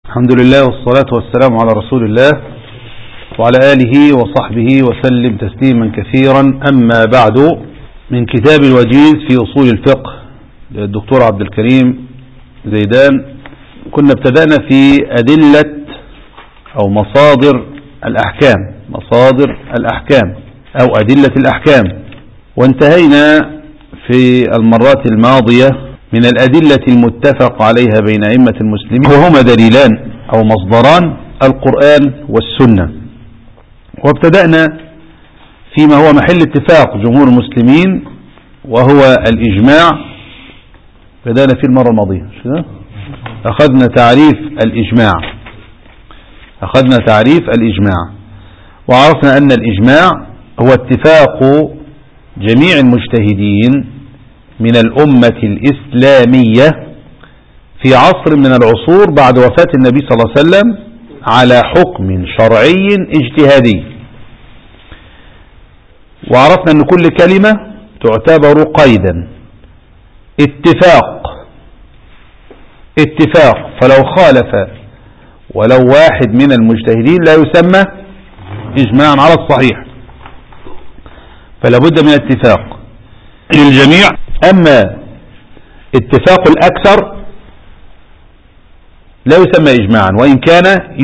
الحمد لله والصلاة والسلام على رسول الله وعلى آله وصحبه وسلم تسليما كثيرا. أما بعد، من كتاب الوجيز في أصول الفقه للدكتور عبد الكريم زيدان، كنا ابتدأنا في أدلة أو مصادر الأحكام أو أدلة الأحكام، وانتهينا في المرات الماضية من الأدلة المتفق عليها بين أئمة المسلمين، وهما دليلان أو مصدران: القرآن والسنة. وابتدأنا فيما هو محل اتفاق جمهور المسلمين وهو الإجماع. بدأنا فيه المرة الماضية، أخذنا تعريف الإجماع وعرفنا أن الإجماع هو اتفاق جميع المجتهدين من الأمة الإسلامية في عصر من العصور بعد وفاة النبي صلى الله عليه وسلم على حكم شرعي اجتهادي. وعرفنا أن كل كلمة تعتبر قيدا، اتفاق، فلو خالف ولو واحد من المجتهدين لا يسمى إجماعا على الصحيح، فلا بد من اتفاق للجميع. أما اتفاق الأكثر لا يسمى إجماعا، وإن كان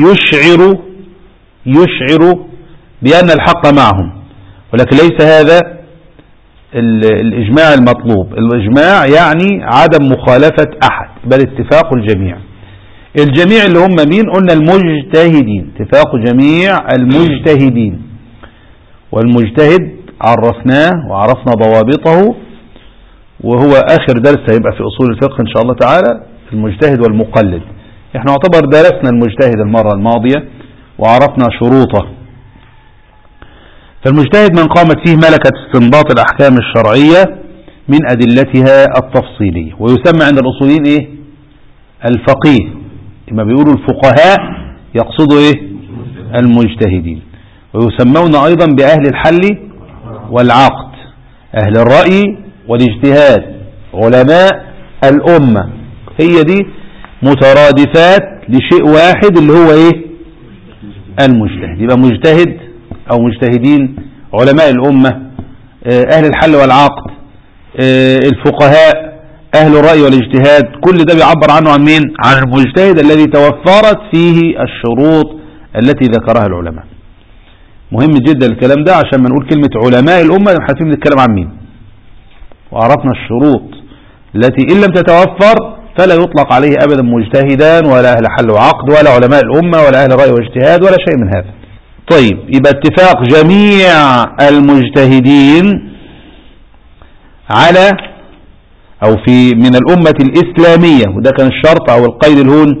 يشعر بأن الحق معهم، ولكن ليس هذا الإجماع المطلوب. الإجماع يعني عدم مخالفة أحد، بل اتفاق الجميع اللي هم مين؟ قلنا المجتهدين، اتفاق جميع المجتهدين. والمجتهد عرفناه وعرفنا ضوابطه، وهو آخر درس هيبقى في أصول الفقه إن شاء الله تعالى، المجتهد والمقلد. احنا نعتبر درسنا المجتهد المرة الماضية وعرفنا شروطه. فالمجتهد من قامت فيه ملكة استنباط الأحكام الشرعية من أدلتها التفصيلية، ويسمى عند الأصوليين إيه؟ الفقيه. لما بيقولوا الفقهاء يقصدوا إيه؟ المجتهدين. ويسمون أيضا بأهل الحل والعقد، أهل الرأي والاجتهاد، علماء الأمة. هي دي مترادفات لشيء واحد اللي هو إيه؟ المجتهد. يبقى مجتهد أو مجتهدين، علماء الأمة، أهل الحل والعقد، الفقهاء، أهل الرأي والاجتهاد. كل ده بيعبر عنه عن مين؟ عن المجتهد الذي توفرت فيه الشروط التي ذكرها العلماء. مهم جدا الكلام ده عشان ما نقول كلمة علماء الأمة احنا بنتكلم عن مين، وعرفنا الشروط التي إن لم تتوفر فلا يطلق عليه أبدا مجتهدا ولا أهل حل وعقد ولا علماء الأمة ولا أهل رأي واجتهاد ولا شيء من هذا. طيب، يبقى اتفاق جميع المجتهدين على أو في من الأمة الإسلامية، وده كان الشرط أو القيد الهون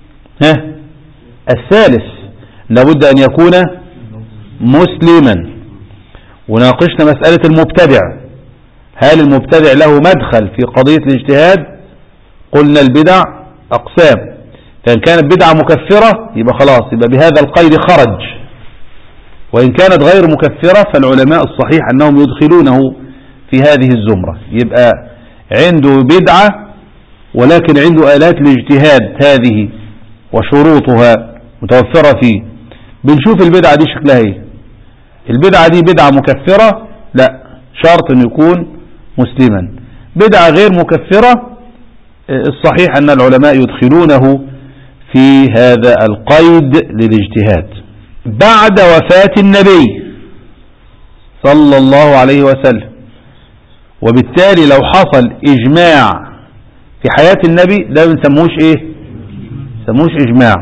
الثالث، لابد أن يكون مسلما. وناقشنا مسألة المبتدع، هل المبتدع له مدخل في قضية الاجتهاد؟ قلنا البدع أقسام، فإن كانت بدعة مكفرة يبقى خلاص، يبقى بهذا القيد خرج. وإن كانت غير مكفرة فالعلماء الصحيح أنهم يدخلونه في هذه الزمرة. يبقى عنده بدعة ولكن عنده آلات الاجتهاد هذه وشروطها متوفرة فيه. بنشوف البدعة دي شكلها ايه. البدعة دي بدعة مكفرة؟ لا، شرط أن يكون مسلما. بدعة غير مكفرة الصحيح أن العلماء يدخلونه في هذا القيد للاجتهاد بعد وفاة النبي صلى الله عليه وسلم. وبالتالي لو حصل إجماع في حياة النبي ده ما نسموش ايه؟ نسموش إجماع.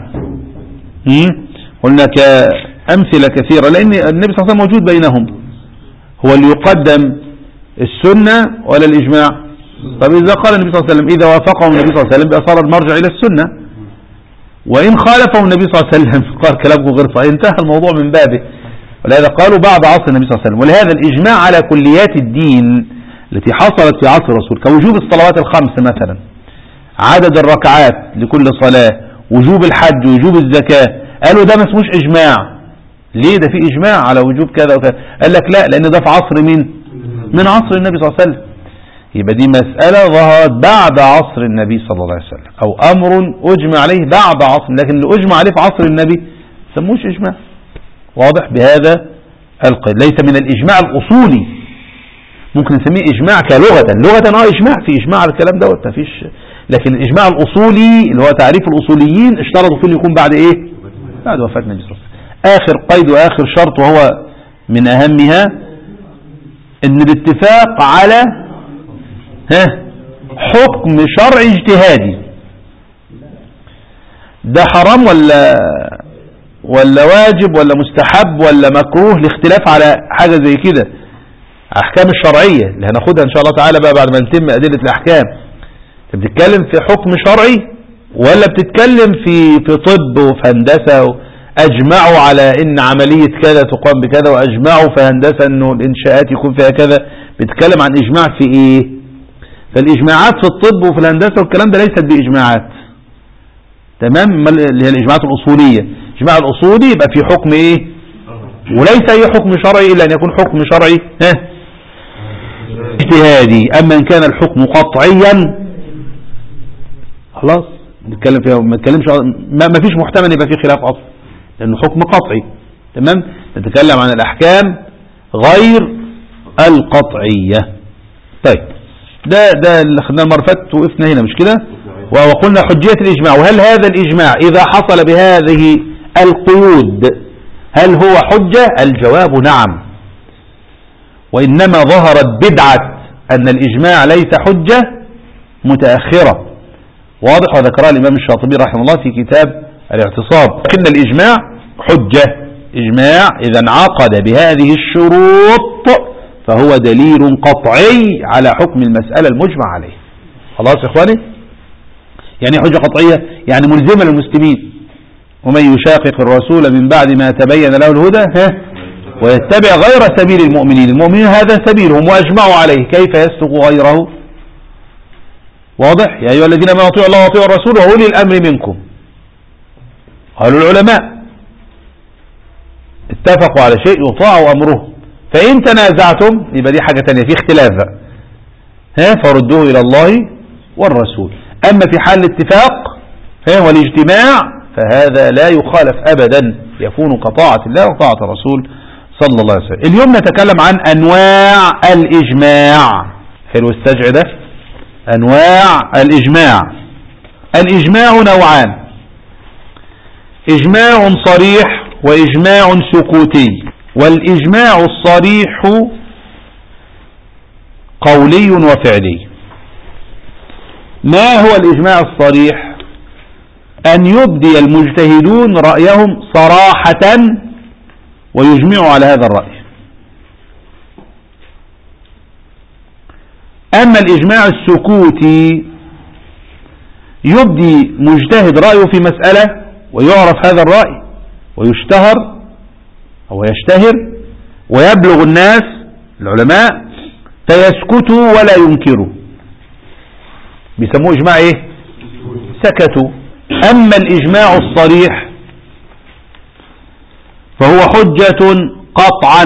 قلنا كأمثلة كثيرة، لأن النبي صلى الله عليه وسلم موجود بينهم. هو اللي يقدم السنة ولا الإجماع؟ طب إذا قال النبي صلى الله عليه وسلم، إذا وافقهم النبي صلى الله عليه وسلم بأصار المرجع إلى السنة، وإن خالفهم النبي صلى الله عليه وسلم قال كلامه غير صحيح، انتهى الموضوع من بابه. ولهذا قالوا بعد عصر النبي صلى الله عليه وسلم. ولهذا الإجماع على كليات الدين التي حصلت في عصر الرسول كوجوب الصلوات الخمس مثلا، عدد الركعات لكل صلاة، وجوب الحج، وجوب الزكاة، قالوا ده ما اسموش إجماع. ليه؟ ده في إجماع على وجوب كذا وكذا. قال لك لا، لأن ده في عصر مين؟ من عصر النبي صلى الله عليه وسلم. يبقى دي مسألة ظهرت بعد عصر النبي صلى الله عليه وسلم، أو أمر أجمع عليه بعد عصر، لكن اللي أجمع عليه في عصر النبي سموش إجماع. واضح بهذا القيد، ليس من الإجماع الأصولي. ممكن نسميه إجماع كلغة، لغة إجماع، في إجماع على الكلام دوت مفيش، لكن الإجماع الأصولي اللي هو تعريف الأصوليين اشترطوا فيه يكون بعد إيه؟ بعد وفاة النبي صلى الله عليه وسلم. آخر قيد وآخر شرط وهو من أهمها إن الاتفاق على حكم شرعي اجتهادي. ده حرام ولا واجب ولا مستحب ولا مكروه، الاختلاف على حاجة زي كده. احكام الشرعية اللي هناخدها ان شاء الله تعالى بقى بعد ما نتم ادلة الاحكام، انت بتتكلم في حكم شرعي ولا بتتكلم في طب وفي هندسة، اجمعوا على ان عملية كذا تقام بكذا، واجمعوا في هندسة انه الانشاءات يكون فيها كذا. بتتكلم عن اجماع في ايه؟ فالاجماعات في الطب وفي الهندسة والكلام ده ليست باجماعات، تمام، اللي هي الاجماعات الاصولية. الاجماع الاصولي يبقى في حكم ايه، وليس اي حكم شرعي الا ان يكون حكم شرعي اجتهادي. اما ان كان الحكم قطعيا خلاص نتكلم فيها، ما نتكلمش، ما فيش محتمل يبقى فيه خلاف اصلا لانه حكم قطعي، تمام. نتكلم عن الاحكام غير القطعية. طيب ده اللي خدناه المره اللي فاتت، وقفنا هنا مش كده، وقلنا حجية الاجماع. وهل هذا الاجماع اذا حصل بهذه القيود هل هو حجة؟ الجواب نعم، وإنما ظهرت بدعة أن الإجماع ليس حجة متأخرة، واضح، وذكرها الإمام الشاطبي رحمه الله في كتاب الاعتصام. لكن الإجماع حجة، إجماع إذا انعقد بهذه الشروط فهو دليل قطعي على حكم المسألة المجمع عليه. خلاص يا إخواني، يعني حجة قطعية يعني ملزمة للمسلمين. ومن يشاقق الرسول من بعد ما تبين له الهدى ويتبع غير سبيل المؤمنين، المؤمنين هذا سبيلهم واجمعوا عليه، كيف يسلك غيره؟ واضح. يا ايها الذين امنوا اطيعوا الله واطيعوا الرسول واولي الامر منكم. قالوا العلماء اتفقوا على شيء يطاع امره، فان تنازعتم يبقى دي حاجه ثانيه، في اختلاف فردوه الى الله والرسول. اما في حال الاتفاق والاجتماع فهذا لا يخالف أبدا، يكون كطاعة الله وطاعة الرسول صلى الله عليه وسلم. اليوم نتكلم عن أنواع الإجماع. حلو السجع ده، أنواع الإجماع. الإجماع نوعان، إجماع صريح وإجماع سكوتي. والإجماع الصريح قولي وفعلي. ما هو الإجماع الصريح؟ أن يبدي المجتهدون رأيهم صراحة ويجمعوا على هذا الرأي. أما الإجماع السكوتي يبدي مجتهد رأيه في مسألة ويعرف هذا الرأي ويشتهر أو يشتهر ويبلغ الناس العلماء فيسكتوا ولا ينكروا، بيسموه إجماع إيه؟ سكتوا. أما الإجماع الصريح فهو حجة قطعا،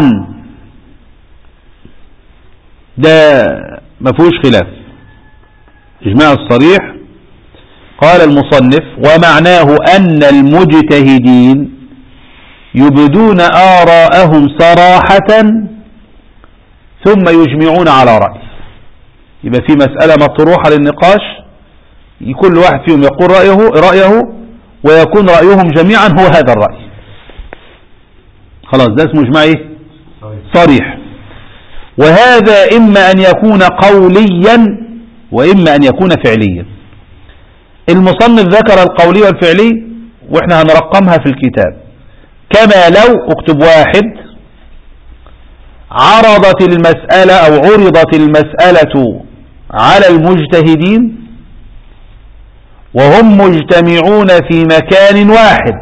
ده ما فيهوش خلاف. إجماع الصريح قال المصنف ومعناه أن المجتهدين يبدون آراءهم صراحة ثم يجمعون على رأي. يبقى في مسألة مطروحة للنقاش، كل واحد فيهم يقول رأيه ويكون رأيهم جميعا هو هذا الرأي، خلاص ده اسمه إجماع إيه؟ صريح. وهذا إما أن يكون قوليا وإما أن يكون فعليا. المصنف ذكر القولي والفعلي وإحنا هنرقمها في الكتاب، كما لو اكتب واحد عرضت المسألة أو عرضت المسألة على المجتهدين وهم مجتمعون في مكان واحد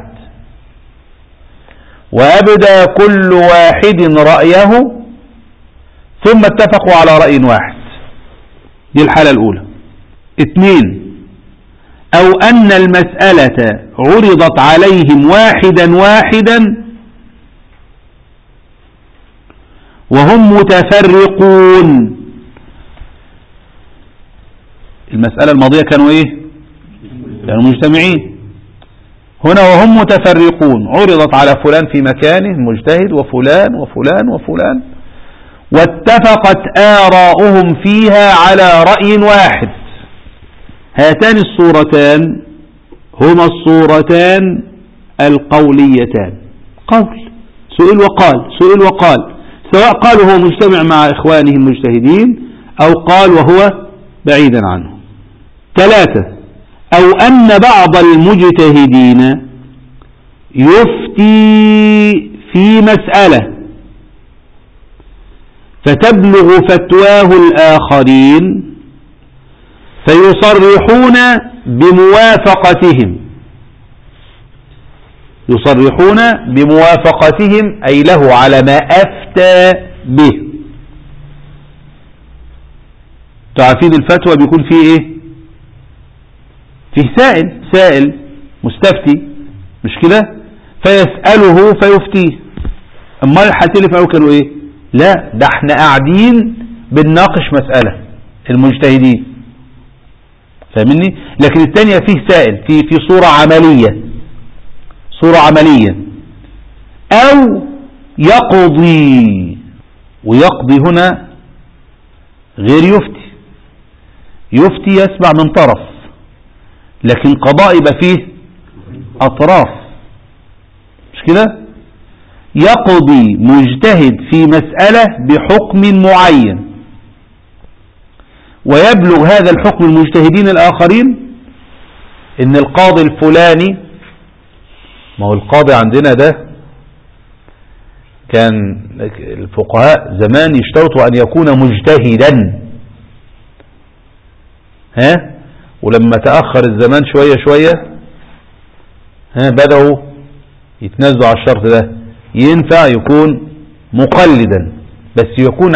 وأبدى كل واحد رأيه ثم اتفقوا على رأي واحد، دي الحالة الأولى. 2، أو أن المسألة عرضت عليهم واحدا واحدا وهم متفرقون المسألة الماضية كانوا ايه؟ كانوا مجتمعين. هنا وهم متفرقون عرضت على فلان في مكانه مجتهد وفلان وفلان وفلان، واتفقت آراؤهم فيها على رأي واحد. هاتان الصورتان هما الصورتان القوليتان، قول سئل وقال، سئل وقال، سواء قال هو مجتمع مع إخوانه المجتهدين أو قال وهو بعيدا عنه. 3، أو أن بعض المجتهدين يفتي في مسألة فتبلغ فتواه الآخرين فيصرحون بموافقتهم، يصرحون بموافقتهم أي له على ما أفتى به. تعرفين الفتوى بيكون فيه ايه؟ فيه سائل مستفتي، مش كده؟ فيسأله فيفتيه. اما الحالتين اللي في الأول كانوا ايه؟ لا، ده احنا قاعدين بنناقش مسألة المجتهدين، فاهمني؟ لكن الثانية فيه سائل، في صورة عملية، صورة عملية. أو يقضي، ويقضي هنا غير يفتي. يفتي يسمع من طرف، لكن قضاء يبقى فيه أطراف، مش كده؟ يقضي مجتهد في مسألة بحكم معين، ويبلغ هذا الحكم المجتهدين الآخرين إن القاضي الفلاني، ما هو القاضي عندنا ده كان الفقهاء زمان يشترطوا أن يكون مجتهدا، ولما تأخر الزمان شوية بدأوا يتنازلوا على الشرط ده. ينفع يكون مقلدا بس يكون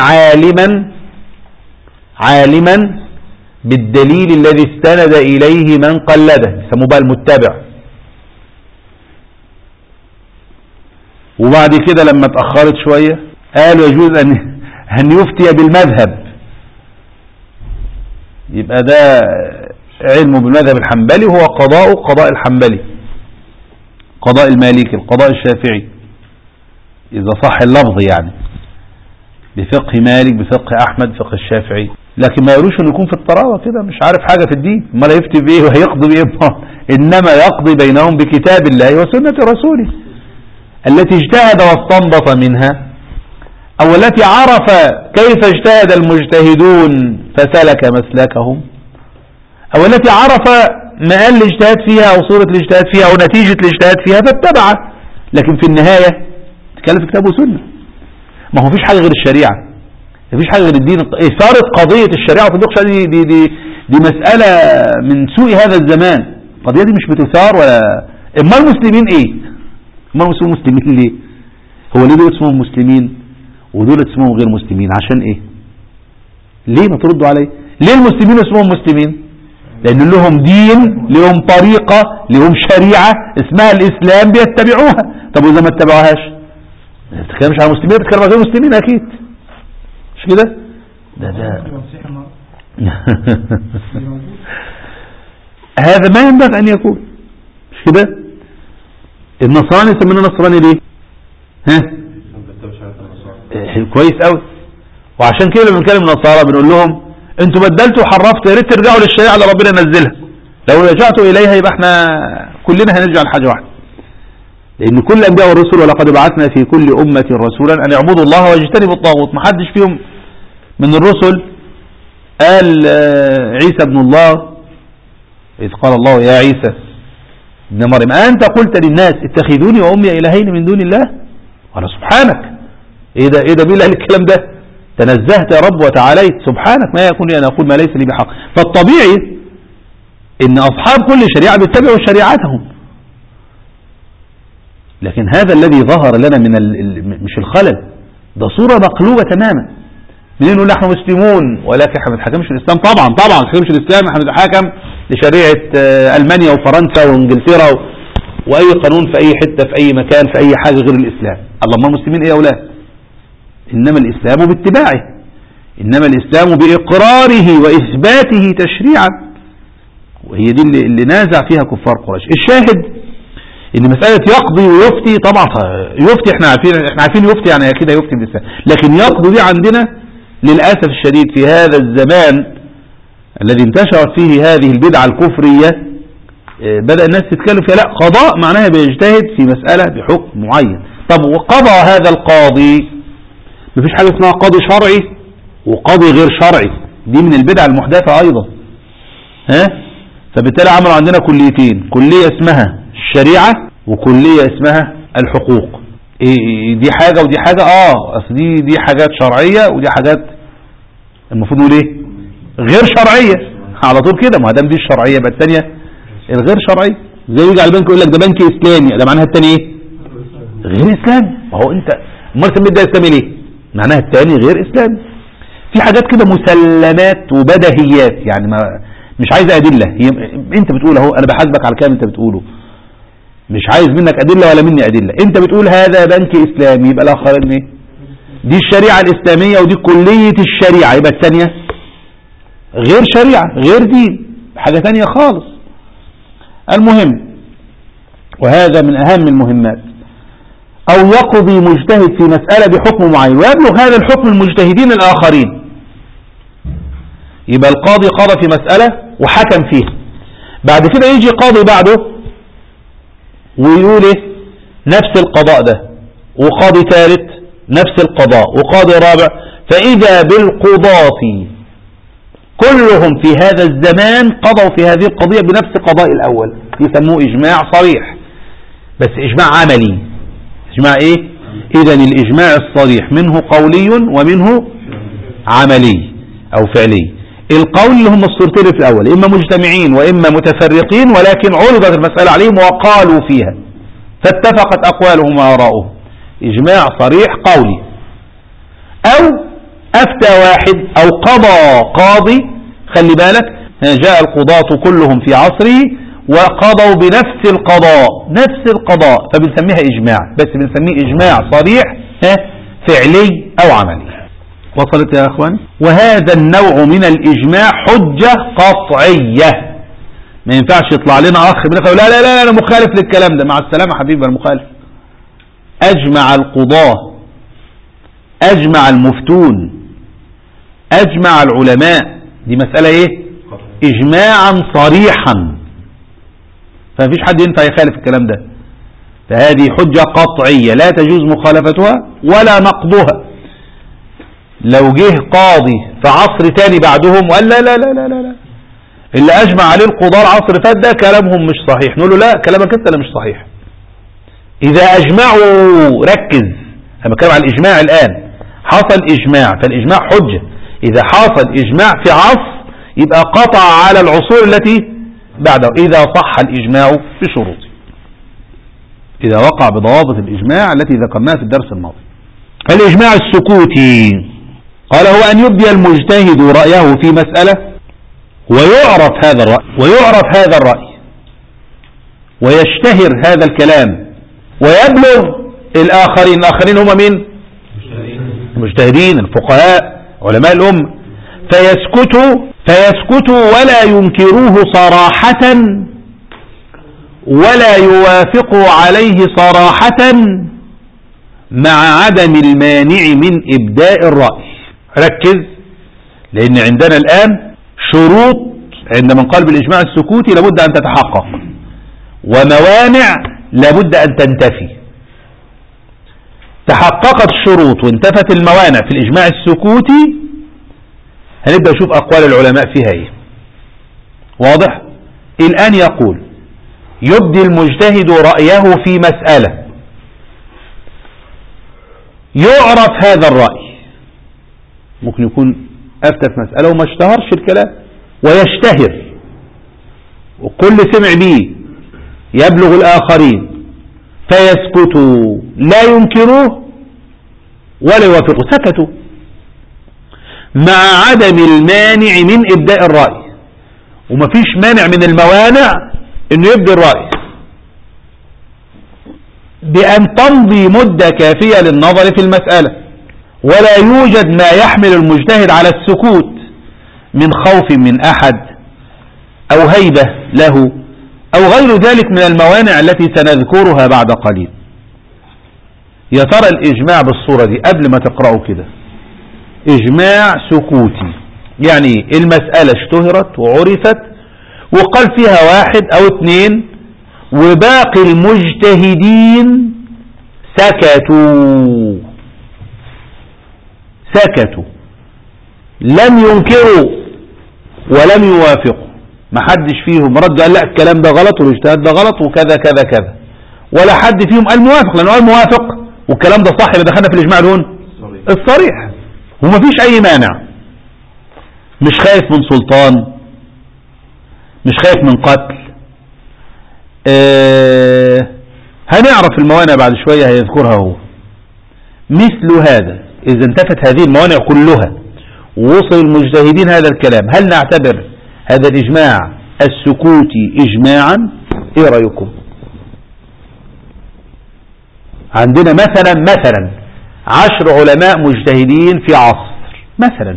عالما بالدليل الذي استند إليه من قلده، يسموه بقى المتبع. وبعد كده لما تأخرت شوية قالوا يجوز أن يفتي بالمذهب، يبقى ده علمه بالمذهب الحنبلي وهو قضاء الحنبلي، قضاء المالكي، القضاء الشافعي إذا صح اللفظ يعني، بفقه مالك بفقه أحمد بفقه الشافعي. لكن ما يروش أن يكون في الطراوة كده مش عارف حاجة في الدين، ما لا يفتي بإيه وهيقضي بإيه، إنما يقضي بينهم بكتاب الله وسنة رسوله التي اجتهد واستنبط منها، أو التي عرف كيف اجتهد المجتهدون فسلك مسلكهم، أو التي عرف مآل الاجتهاد فيها أو صورة الاجتهاد فيها أو نتيجة الاجتهاد فيها فاتبعها. لكن في النهاية تتكلم في كتاب وسنة، ما هو فيش حاجة غير الشريعة، ما فيش حاجة غير الدين. إثارة قضية الشريعة وتطبيق دي مسألة من سوء هذا الزمان. القضية دي مش بتثار ولا. إما المسلمين إيه؟ إما المسلمين ليه؟ هو ليه دول اسمهم مسلمين ودول اسمهم غير مسلمين؟ عشان إيه؟ ليه ما تردوا علي؟ ليه المسلمين اسمهم مسلمين؟ لأن لهم دين، لهم طريقة، لهم شريعة اسمها الإسلام بيتبعوها. طب وإذا ما اتبعوهاش ما بتتكلمش عن مسلمين، بتتكلم عن غير مسلمين أكيد، مش كده؟ ده هذا ما ينبغي أن يكون، مش كده؟ النصراني يسمونه نصراني ليه؟ كويس قوي. وعشان كده لما بنتكلم النصارى بنقول لهم انتوا بدلتوا وحرفتوا، يا ريت ترجعوا للشريعه اللي ربنا نزلها. لو رجعتوا اليها يبقى احنا كلنا هنرجع لحاجه واحده. لان كل الانبياء والرسل ولقد بعثنا في كل امه رسولا ان يعبدوا الله واجتنبوا الطاغوت. ما حدش فيهم من الرسل قال عيسى ابن الله، اذ قال الله يا عيسى ابن مريم انت قلت للناس اتخذوني وامي الهين من دون الله. قال سبحانك، ايه ده مين اللي قال الكلام ده؟ تنزهت يا رب وتعاليت، سبحانك ما يكون لي أن أقول ما ليس لي بحق. فالطبيعي إن أصحاب كل شريعة بيتبعوا شريعتهم. لكن هذا الذي ظهر لنا من مش الخلل ده، صورة مقلوبة تماما. منين نقول نحن مسلمون ولكن احنا ما بنتحكمش الإسلام؟ طبعا ما بنتحكمش الإسلام، احنا بنتحكم لشريعة ألمانيا وفرنسا وإنجلترا وأي قانون في أي حتة في أي مكان في أي حاجة غير الإسلام. اللهم المسلمين إيه يا أولاد؟ إنما الإسلام باتباعه، إنما الإسلام بإقراره وإثباته تشريعا. وهي دي اللي نازع فيها كفار قريش. الشاهد ان مسألة يقضي ويفتي، طبعا يفتي احنا عارفين يفتي يعني كده يفتي باللسان، لكن يقضي دي عندنا للأسف الشديد في هذا الزمان الذي انتشرت فيه هذه البدعة الكفرية بدأ الناس تتكلم فيها. لا، قضاء معناها بيجتهد في مسألة بحكم معين. طب وقضى هذا القاضي، مفيش حاجة اسمها قاضي شرعي وقاضي غير شرعي، دي من البدع المحدثة أيضا. فبالتالي عملوا عندنا كليتين، كلية اسمها الشريعة وكلية اسمها الحقوق. دي حاجة ودي حاجة. اصل دي حاجات شرعية ودي حاجات المفروض نقول ايه غير شرعية على طول كده. ما دام دي الشرعية يبقى الثانية الغير شرعية. زي يجي على البنك يقول لك ده بنك اسلامي، ده معناها الثاني ايه غير اسلامي. ما هو انت امال سميت ده اسلامي ليه؟ معناها الثاني غير اسلامي. في حاجات كده مسلمات وبدهيات، يعني ما مش عايزة أدلة. انت بتقول اهو، انا بحاسبك على الكلام انت بتقوله، مش عايز منك أدلة ولا مني أدلة. انت بتقول هذا بنك إسلامي، يبقى الآخرين ايه؟ دي الشريعة الإسلامية ودي كلية الشريعة، يبقى الثانية غير شريعة غير دين، حاجة ثانية خالص. المهم، وهذا من أهم المهمات، أو يقضي مجتهد في مسألة بحكم معين ويبلغ هذا الحكم المجتهدين الآخرين. يبقى القاضي قضى في مسألة وحكم فيها، بعد كده يجي قاضي بعده ويقول ايه نفس القضاء ده، وقاضي ثالث نفس القضاء، وقاضي رابع، فإذا بالقضاة كلهم في هذا الزمان قضوا في هذه القضية بنفس قضاء الأول، يسموه إجماع صريح، بس إجماع عملي. إجماع إيه؟ إذن الإجماع الصريح منه قولي ومنه عملي أو فعلي. القول اللي هم الصورتين في الأول، إما مجتمعين وإما متفرقين، ولكن عرضت المسألة عليهم وقالوا فيها فاتفقت أقوالهم وآراؤهم، إجماع صريح قولي. أو أفتى واحد أو قضى قاضي، خلي بالك، جاء القضاة كلهم في عصره وقضوا بنفس القضاء، نفس القضاء، فبنسميها إجماع، بس بنسميه إجماع صريح فعلي أو عملي. وصلت يا أخوان؟ وهذا النوع من الإجماع حجة قطعية. ما ينفعش يطلع لنا أخ بنقول لا لا لا أنا مخالف للكلام ده. مع السلامة حبيبي المخالف. أجمع القضاة، أجمع المفتون، أجمع العلماء، دي مسألة إيه؟ إجماعا صريحا، فمفيش حد ينفع يخالف الكلام ده. فهذه حجة قطعية لا تجوز مخالفتها ولا نقضها. لو جه قاضي في عصر تاني بعدهم وقال لا لا لا لا لا اللي أجمع عليه القضاة العصر فات ده كلامهم مش صحيح، نقول له لا كلامك انت اللي مش صحيح. إذا أجمعوا، ركز، أنا بتكلم عن الإجماع الآن، حصل إجماع فالإجماع حجة. إذا حصل إجماع في عصر يبقى قطع على العصور التي بعده، إذا صح الإجماع بشروطه، إذا وقع بضوابط الإجماع التي ذكرناها في الدرس الماضي. الإجماع السكوتي قال هو أن يبدي المجتهد رأيه في مسألة ويعرف هذا الرأي ويشتهر هذا الكلام ويبلغ الآخرين هم مين؟ المجتهدين الفقهاء علماء الأمة، فيسكتوا ولا ينكروه صراحة ولا يوافقوا عليه صراحة مع عدم المانع من إبداء الرأي. ركز، لأن عندنا الآن شروط عندما نقال بالإجماع السكوتي لابد أن تتحقق، وموانع لابد أن تنتفي. تحققت الشروط وانتفت الموانع في الإجماع السكوتي، هنبدأ نشوف أقوال العلماء فيها إيه. واضح؟ الآن يقول يبدي المجتهد رأيه في مسألة، يعرف هذا الرأي، ممكن يكون أفتى في مسألة وما اشتهرش الكلام ويشتهر وكل سمع به يبلغ الآخرين، فيسكتوا لا ينكروه ولا يوافقوا، سكتوا مع عدم المانع من إبداء الرأي، ومفيش مانع من الموانع انه يبدي الرأي بأن تمضي مدة كافية للنظر في المسألة، ولا يوجد ما يحمل المجتهد على السكوت من خوف من أحد أو هيبة له أو غير ذلك من الموانع التي سنذكرها بعد قليل. يا ترى الإجماع بالصورة دي قبل ما تقرأوا كده إجماع سكوتي، يعني المسألة اشتهرت وعرفت وقال فيها واحد أو اثنين وباقي المجتهدين سكتوا لم ينكروا ولم يوافقوا، ما حدش فيهم رد قال لا الكلام ده غلط والاجتهاد ده غلط وكذا كذا كذا، ولا حد فيهم قال موافق، لأنه قال موافق والكلام ده صح يبقى دخلنا في الإجماع دون الصريح وما فيش أي مانع. مش خايف من سلطان، مش خايف من قتل. هنعرف الموانع بعد شوية هيذكرها هو. مثل هذا إذا انتفت هذه الموانع كلها ووصل المجتهدين هذا الكلام، هل نعتبر هذا الإجماع السكوتي إجماعا؟ إيه رأيكم؟ عندنا مثلا 10 علماء مجتهدين في عصر مثلا،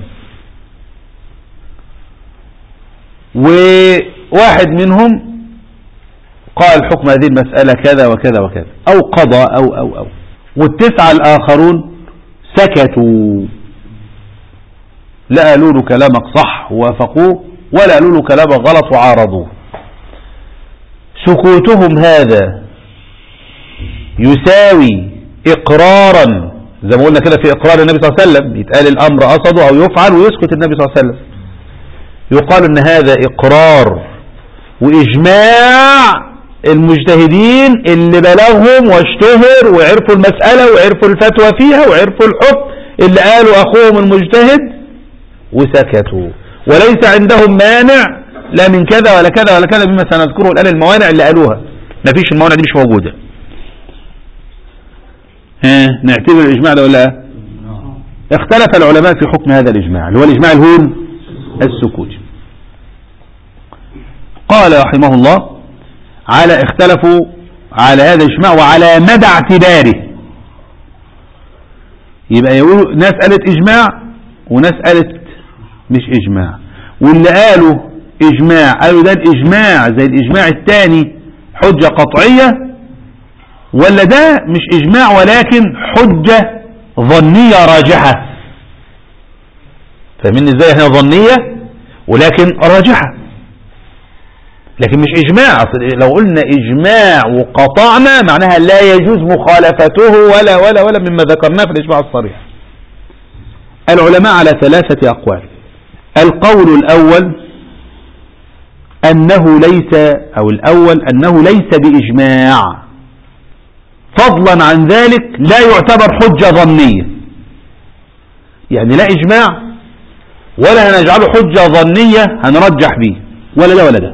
وواحد منهم قال حكم هذه المسألة كذا وكذا وكذا أو قضى أو والتسعة الآخرون سكتوا، لا قالوا له كلامك صح ووافقوه ولا قالوا له كلامك غلط وعارضوه. سكوتهم هذا يساوي إقرارا، زي ما قلنا كده في إقرار النبي صلى الله عليه وسلم، يتقال الأمر قصده أو يفعل ويسكت النبي صلى الله عليه وسلم، يقال ان هذا إقرار وإجماع المجتهدين اللي بلغهم واشتهر وعرفوا المسألة وعرفوا الفتوى فيها وعرفوا الحكم اللي قالوا أخوهم المجتهد وسكتوا، وليس عندهم مانع لا من كذا ولا كذا ولا كذا بما سنذكره الآن. الموانع اللي قالوها ما فيش، الموانع دي مش موجودة. نعتبر الإجماع ده ولا اختلف العلماء في حكم هذا الإجماع اللي هو الإجماع الهون السكوتي. قال رحمه الله اختلفوا على هذا الإجماع وعلى مدى اعتباره. يبقى يقولوا ناس قالت إجماع وناس قالت مش إجماع، واللي قالوا إجماع قالوا ده الإجماع زي الإجماع الثاني حجة قطعية، ولا ده مش إجماع ولكن حجة ظنية راجحة. فاهمين ازاي؟ احنا ظنية ولكن راجحة، لكن مش إجماع. لو قلنا إجماع وقطعنا معناها لا يجوز مخالفته ولا مما ذكرناه في الإجماع الصريح. العلماء على 3 أقوال. القول الأول أنه ليس بإجماع، فضلا عن ذلك لا يعتبر حجة ظنية، يعني لا إجماع ولا هنجعله حجة ظنية هنرجح به ولا ده ولا ده،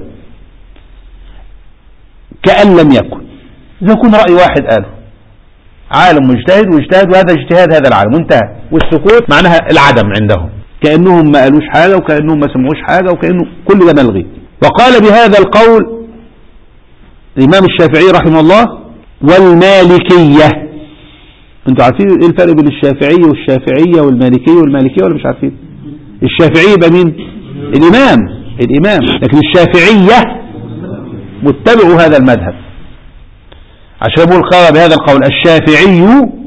كأن لم يكن. إذا يكون رأي واحد قاله عالم مجتهد واجتهد وهذا اجتهاد هذا العالم وانتهى، والسكوت معناها العدم عندهم، كأنهم ما قالوش حاجة وكأنهم ما سمعوش حاجة وكأنه كل ده ملغي. وقال بهذا القول الإمام الشافعي رحمه الله والمالكية. انتوا عارفين ايه الفرق بين الشافعي والشافعية والمالكية ولا مش عارفين؟ الشافعي يبقى مين؟ الإمام، لكن الشافعية متبعوا هذا المذهب، عشان يقول قال بهذا القول الشافعي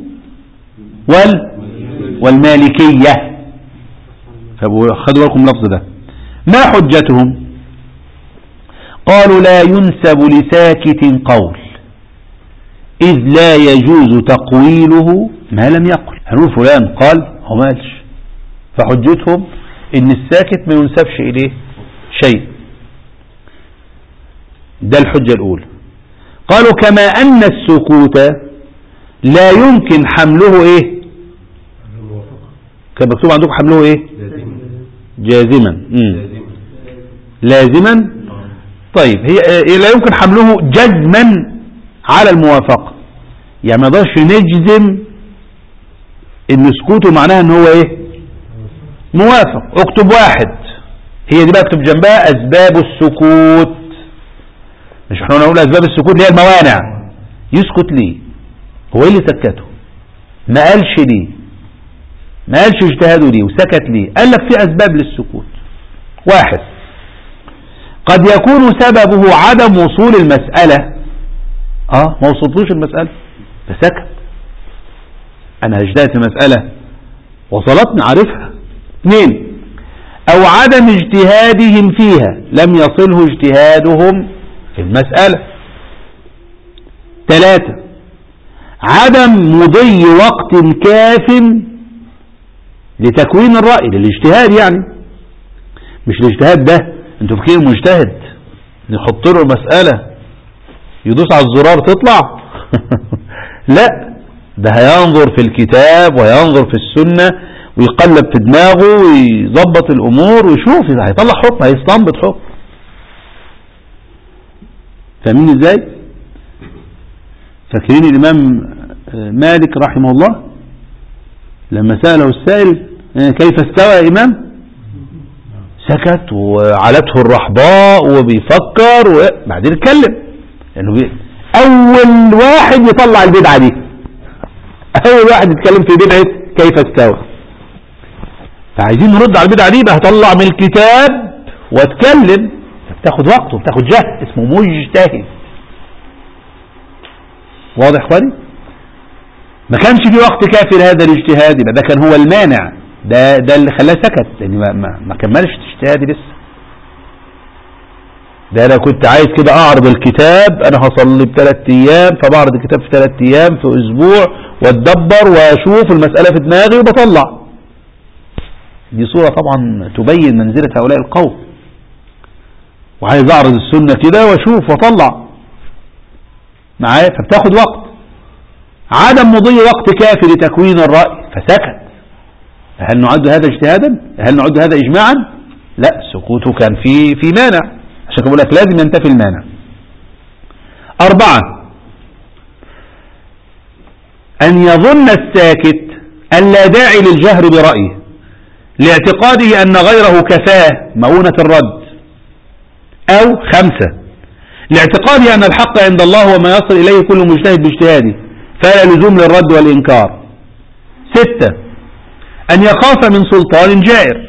والمالكية. خدوا بالكم اللفظ ده. ما حجتهم؟ قالوا لا ينسب لساكت قول إذ لا يجوز تقويله ما لم يقل. هنقول فلان قال هو ما قالش، فحجتهم إن الساكت ما ينسبش إليه شيء. ده الحجة الأولى. قالوا كما أن السكوت لا يمكن حمله إيه؟ كان مكتوب عندكم حمله إيه؟ جازما. لازما. طيب هي لا يمكن حمله جزما على الموافقة، يعني ما نقدرش نجزم ان سكوته معناها ان هو ايه؟ موافق. اكتب واحد، هي دي بقى اكتب جنبها اسباب السكوت. مش احنا نقول اسباب السكوت اللي هي الموانع. يسكت ليه؟ هو ايه اللي سكته؟ ما قالش ليه؟ ما قالش اجتهاده ليه وسكت ليه؟ قال لك في اسباب للسكوت. واحد، قد يكون سببه عدم وصول المسألة، ما وصلتوش المسألة فسكت. أنا اجتهدت في المسألة وصلتني عارفها. 2 أو عدم اجتهادهم فيها، لم يصله اجتهادهم في المسألة. 3 عدم مضي وقت كاف لتكوين الرأي، للاجتهاد يعني، مش الاجتهاد ده انتوا فاكرين مجتهد نحط له المسألة يدوس على الزرار تطلع لا، ده هينظر في الكتاب وينظر في السنة ويقلب في دماغه ويظبط الأمور ويشوف هيطلع حكم، هيستنبط حكم. فاهمين ازاي؟ فاكرين الإمام مالك رحمه الله لما سأله السائل كيف استوى يا إمام؟ سكت وعلته الرحباء وبيفكر وبعدين اتكلم، لأنه أول واحد يطلع البدعة دي، أول واحد يتكلم في بدعة كيف استوى. فعايزين نرد على البدعة دي، بقى هطلع من الكتاب واتكلم، بتاخد وقت وبتاخد جهد، اسمه مجتهد. واضح اخواني؟ ما كانش في وقت كافي لهذا الاجتهاد، يبقى ده كان هو المانع، ده اللي خلاه سكت، لان ما كملش اجتهادي لسه. ده انا كنت عايز كده اعرض الكتاب، انا هصلي ب3 ايام فبعرض الكتاب في 3 ايام في اسبوع واتدبر واشوف المسألة في دماغي وبطلع. دي صورة طبعا تبين منزلة هؤلاء القوم. وعايز اعرض السنة كده واشوف واطلع معايا، فبتاخد وقت. عدم مضي وقت كافي لتكوين الرأي فسكت. هل نعد هذا اجتهادا؟ هل نعد هذا اجماعا؟ لا، سكوته كان في مانع، عشان كده بقول لك لازم ينتفي المانع. 4 أن يظن الساكت أن لا داعي للجهر برأيه لاعتقاده أن غيره كفاه مؤونة الرد. أو 5 لاعتقاده أن الحق عند الله وما يصل إليه كل مجتهد باجتهاده فلا لزوم للرد والإنكار. 6 أن يخاف من سلطان جائر.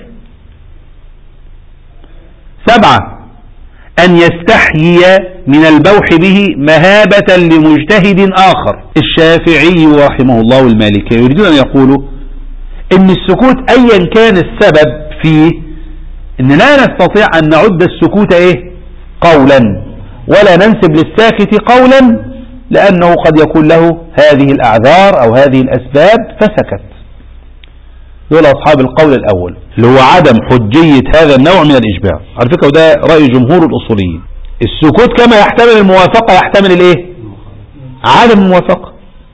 7 أن يستحيي من البوح به مهابة لمجتهد آخر. الشافعي رحمه الله والمالكي يريدون أن يقولوا إن السكوت أيا كان السبب فيه، إن لا نستطيع أن نعد السكوت قولا، ولا ننسب للساكت قولا، لأنه قد يكون له هذه الأعذار أو هذه الأسباب فسكت. دول أصحاب القول الأول اللي هو عدم حجية هذا النوع من الإجماع. على فكرة وده رأي جمهور الأصوليين، السكوت كما يحتمل الموافقة يحتمل عدم الموافقة.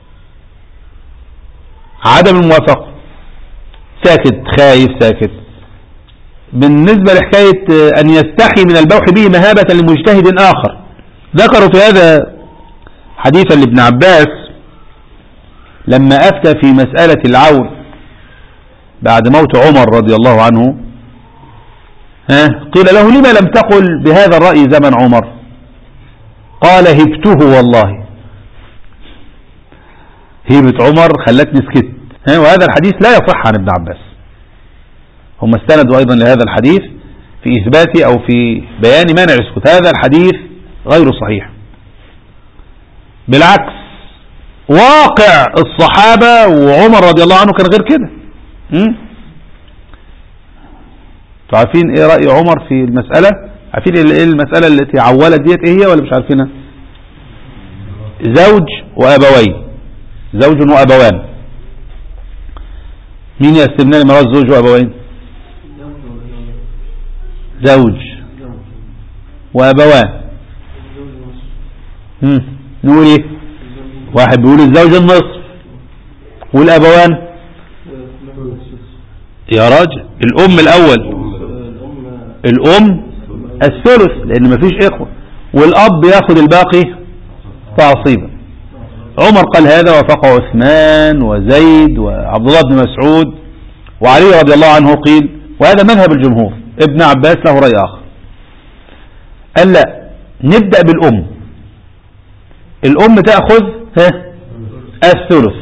عدم الموافقة، ساكت خايف ساكت. بالنسبة لحكاية أن يستحي من البوح به مهابة لمجتهد آخر، ذكروا في هذا حديثا لابن عباس لما أفتى في مسألة العون بعد موت عمر رضي الله عنه. قيل له لما لم تقل بهذا الرأي زمن عمر؟ قال هبته والله، هيبة عمر خلتني سكت. وهذا الحديث لا يصح عن ابن عباس. هم استندوا أيضا لهذا الحديث في إثبات أو في بيان مانع السكوت. هذا الحديث غير صحيح، بالعكس واقع الصحابة وعمر رضي الله عنه كان غير كده. عارفين ايه رأي عمر في المسألة؟ عارفين ايه المسألة التي عولت ديت ايه هي ولا مش عارفينها؟ زوج وأبوين، زوج وأبوان. مين يستمنا لمرات زوج وأبوين؟ زوج وأبوان. نقول ايه؟ واحد بيقول الزوج النصف والأبوان يا راجل الأم الأول، الأم الثلث لأن مفيش إخوة، والأب ياخد الباقي تعصيبا. عمر قال هذا وافقه عثمان وزيد وعبد الله بن مسعود وعلي رضي الله عنه قيل، وهذا مذهب الجمهور. ابن عباس له رأي آخر، قال لا نبدأ بالأم، الأم تأخذ الثلث.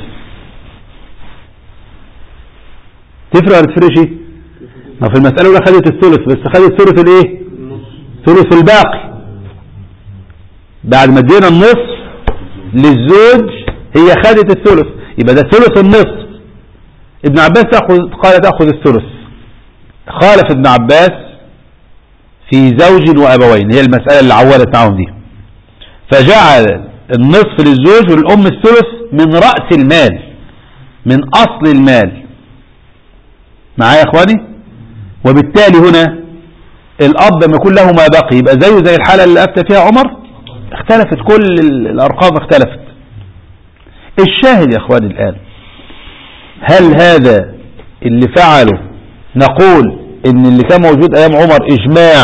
تفرق ولا تفرقش؟ ما في المسألة الأولى خدت الثلث بس خدت ثلث ثلث الباقي. بعد ما ادينا النصف للزوج هي خدت الثلث، يبقى ده ثلث النصف. ابن عباس قال تأخذ الثلث. خالف ابن عباس في زوج وأبوين، هي المسألة اللي عولت معهم دي، فجعل النصف للزوج والأم الثلث من رأس المال، من أصل المال. معايا يا اخواني؟ وبالتالي هنا الأب لما يكون له ما بقي يبقى زيه زي الحالة اللي أفتى فيها عمر. اختلفت كل الأرقام، اختلفت. الشاهد يا اخواني الآن، هل هذا اللي فعله نقول ان اللي كان موجود ايام عمر اجماع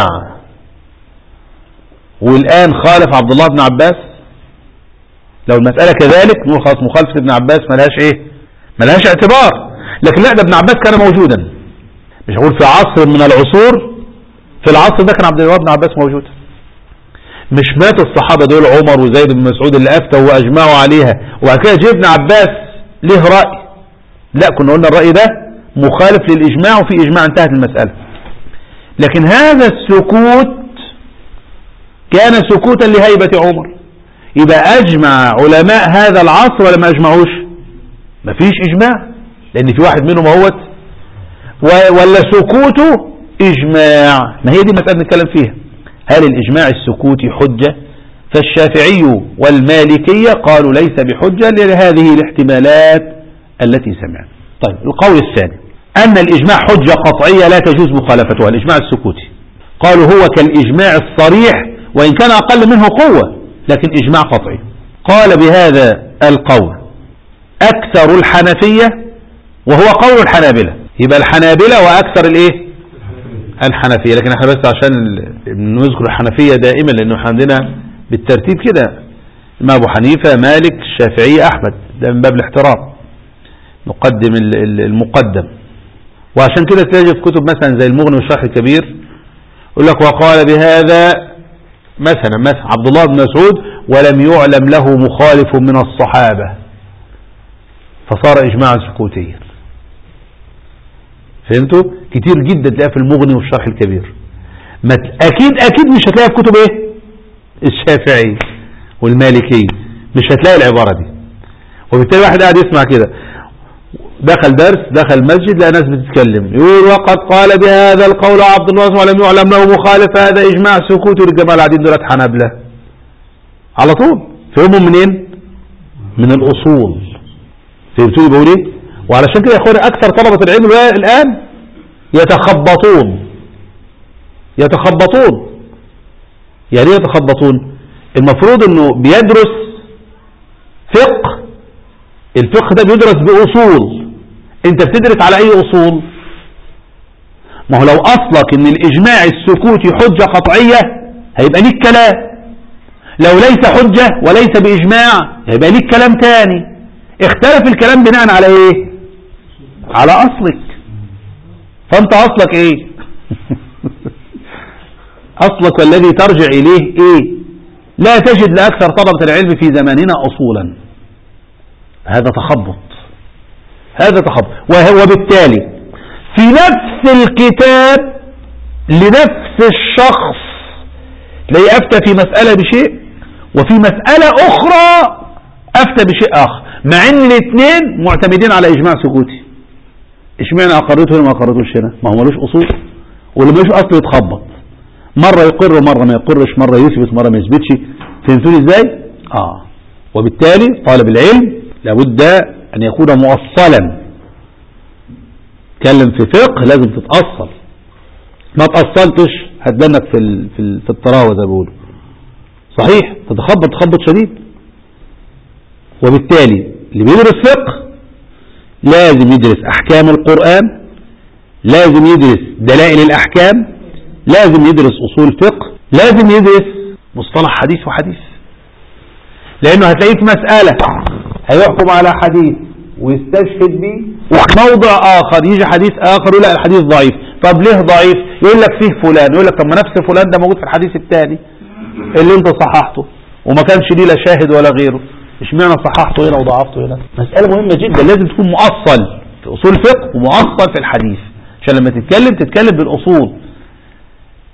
والآن خالف عبد الله بن عباس؟ لو المسألة كذلك نقول خلاص مخالفة ابن عباس ملهاش ايه، ملهاش اعتبار. لكن لا، ده ابن عباس كان موجودا، مش هقول في عصر من العصور، في العصر ده كان عبد الله بن عباس موجود. مش مات الصحابة دول عمر وزيد بن مسعود اللي افتوا واجمعوا عليها وبعد كده جه ابن عباس له رأي؟ لا، كنا قلنا الرأي ده مخالف للإجماع وفي إجماع انتهت المسألة. لكن هذا السكوت كان سكوتا لهيبة عمر. يبقى أجمع علماء هذا العصر ولا ما أجمعوش؟ مفيش إجماع، لأن في واحد منهم اهوت، ولا سكوته إجماع. ما هي دي مسألة نتكلم فيها، هل الإجماع السكوتي حجة؟ فالشافعي والمالكية قالوا ليس بحجة لهذه الاحتمالات التي سمعنا. طيب، القول الثاني أن الإجماع حجة قطعية لا تجوز مخالفتها، الإجماع السكوتي. قالوا هو كالإجماع الصريح وإن كان أقل منه قوة، لكن إجماع قطعي. قال بهذا القول أكثر الحنفية وهو قول الحنابلة. يبقى الحنابلة وأكثر الإيه؟ الحنفية. لكن احنا بس عشان نذكر الحنفية دائما لأنه عندنا بالترتيب كده، ما أبو حنيفة مالك الشافعي أحمد، ده من باب الاحترام نقدم المقدم. وعشان كده تلاقي في كتب مثلا زي المغني والشرح الكبير يقول لك وقال بهذا مثلا عبد الله بن مسعود ولم يعلم له مخالف من الصحابة، فصار إجماعا سكوتيا. فهمتوا؟ كتير جدا تلاقي في المغني والشرح الكبير. أكيد مش هتلاقي في كتب إيه؟ الشافعي والمالكي، مش هتلاقي العبارة دي. وبالتالي واحد قاعد يسمع كده، دخل درس، دخل مسجد، لقى ناس بتتكلم يقول وقد قال بهذا القول عبد الله ولم يعلم له مخالف، هذا إجماع سكوتي. والجماعة العاديين دولت حنابلة على طول. فهمهم منين؟ من الأصول. فهمتوا بقول ايه؟ وعلشان كده يا اخواني اكثر طلبة العلم الان يتخبطون. يعني يتخبطون، المفروض انه بيدرس فقه، الفقه ده بيدرس بأصول. انت بتدرس على اي اصول؟ ما هو لو اصلك ان الاجماع السكوتي حجة قطعية هيبقى ليك كلام، لو ليس حجة وليس بإجماع هيبقى ليك كلام تاني. اختلف الكلام بناء على ايه؟ على اصلك. فانت اصلك ايه؟ اصلك والذي ترجع اليه ايه؟ لا تجد لاكثر طلبة العلم في زماننا اصولا. هذا تخبط. وبالتالي في نفس الكتاب لنفس الشخص تلاقي افتى في مسألة بشيء وفي مسألة اخرى افتى بشيء اخر، مع ان الاثنين معتمدين على اجماع سكوتي. اشمعنى اقرته هنا ما اقرتوش هنا؟ ما هو ملوش اصول، واللي ملوش اصل يتخبط، مرة يقر ومرة ما يقرش، مرة يثبت مرة ما يثبتش. فهمتوني ازاي؟ وبالتالي طالب العلم لابد ان يكون مؤصلا. تكلم في فقه لازم تتأصل، ما تأصلتش هتبنك في الطراوة زي ما بيقولوا. صحيح تتخبط تخبط شديد. وبالتالي اللي بيدرس فقه لازم يدرس احكام القرآن، لازم يدرس دلائل الاحكام، لازم يدرس اصول فقه، لازم يدرس مصطلح حديث وحديث. لانه هتلاقيه في مسألة هيحكم على حديث ويستشهد به، وفي موضع اخر يجي حديث اخر يقول لا الحديث ضعيف. طب ليه ضعيف؟ يقول لك فيه فلان، يقول لك طب ما نفس فلان ده موجود في الحديث الثاني اللي انت صححته وما كانش ليه لا شاهد ولا غيره، اشمعنى صححته هنا وضعفته هنا؟ مسألة مهمة جدا، لازم تكون مؤصل في اصول الفقه ومؤصل في الحديث، عشان لما تتكلم بالاصول.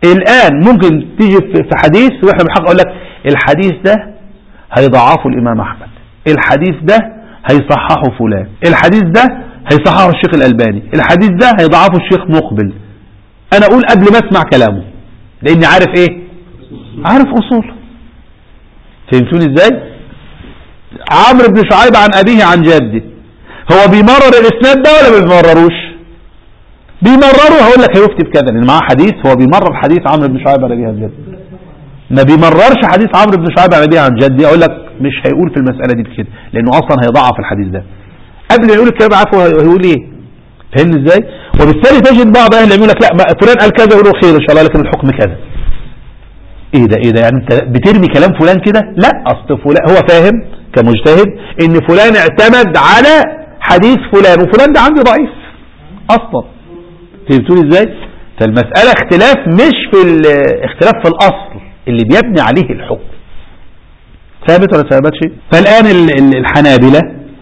الآن ممكن تيجي في حديث واحنا بالحق أقول لك الحديث ده هيضعفه الإمام أحمد، الحديث ده هيصححه فلان، الحديث ده هيصححه الشيخ الألباني، الحديث ده هيضعفه الشيخ مقبل. أنا أقول قبل ما أسمع كلامه لأني عارف إيه؟ عارف أصول. فهمتوني إزاي؟ عمرو بن شعيب عن أبيه عن جده، هو بيمرر الإسناد ده ولا ما بيمرروش؟ بيمرره. هقول لك هيفتي بكذا لأن معاه حديث، هو بيمرر حديث عمرو بن شعيب عن أبيه عن جده. ما بيمررش حديث عمرو بن شعيب عن أبيه عن جده، أقول لك مش هيقول في المسألة دي بكده لأنه أصلا هيضعف الحديث ده. قبل ما يقول الكلام عارفه هيقول إيه؟ فهمني إزاي؟ وبالتالي تجد بعض أهل يقول لك لا فلان قال كذا يقولوا خير إن شاء الله لكن الحكم كذا. إيه ده يعني أنت بترمي كلام فلان كده؟ لا، أصل فلان هو فاهم كمجتهد إن فلان اعتمد على حديث فلان وفلان ده عندي ضعيف أصلا. فهمتوني إزاي؟ فالمسألة اختلاف مش في اختلاف في الأصل اللي بيبني عليه الحكم. ثابت ولا ثابت شيء؟ فالآن الحنابلة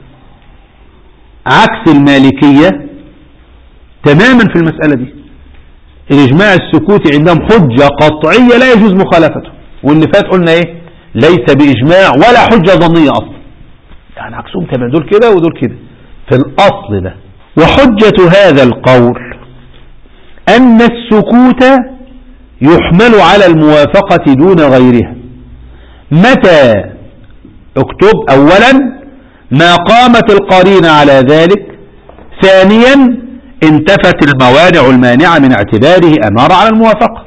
عكس المالكية تماما في المسألة دي. الإجماع السكوتي عندهم حجة قطعية لا يجوز مخالفته، واللي فات قلنا إيه؟ ليس بإجماع ولا حجة ظنية أصلا، يعني عكسهم تمام، دول كده ودول كده في الأصل ده. وحجة هذا القول أن السكوت يحمل على الموافقة دون غيرها. متى؟ اكتب أولا ما قامت القرينة على ذلك، ثانيا انتفت الموانع المانعة من اعتباره أمارة على الموافقة.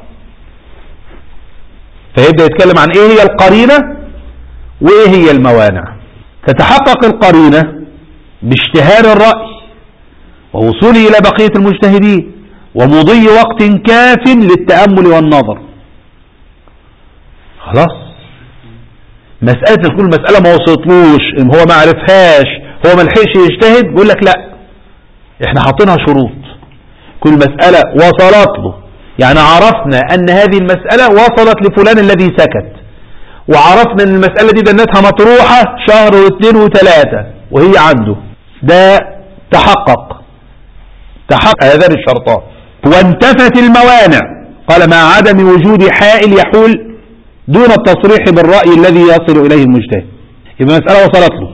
فيبدأ يتكلم عن ايه هي القرينة وايه هي الموانع. تتحقق القرينة باشتهار الرأي ووصوله إلى بقية المجتهدين ومضي وقت كاف للتأمل والنظر. خلاص، مسألة تكون المسألة ما وصلتلوش، هو ما عرفهاش، هو ما لحقش يجتهد، بيقول لك لا احنا حاطينها شروط. كل مسألة وصلت له، يعني عرفنا ان هذه المسألة وصلت لفلان الذي سكت، وعرفنا ان المسألة دي دنتها مطروحة شهر واثنين وثلاثة وهي عنده، ده تحقق هذان الشرطان. وانتفت الموانع، قال مع عدم وجود حائل يحول دون التصريح بالرأي الذي يصل إليه المجتهد. يبقى المسألة وصلت له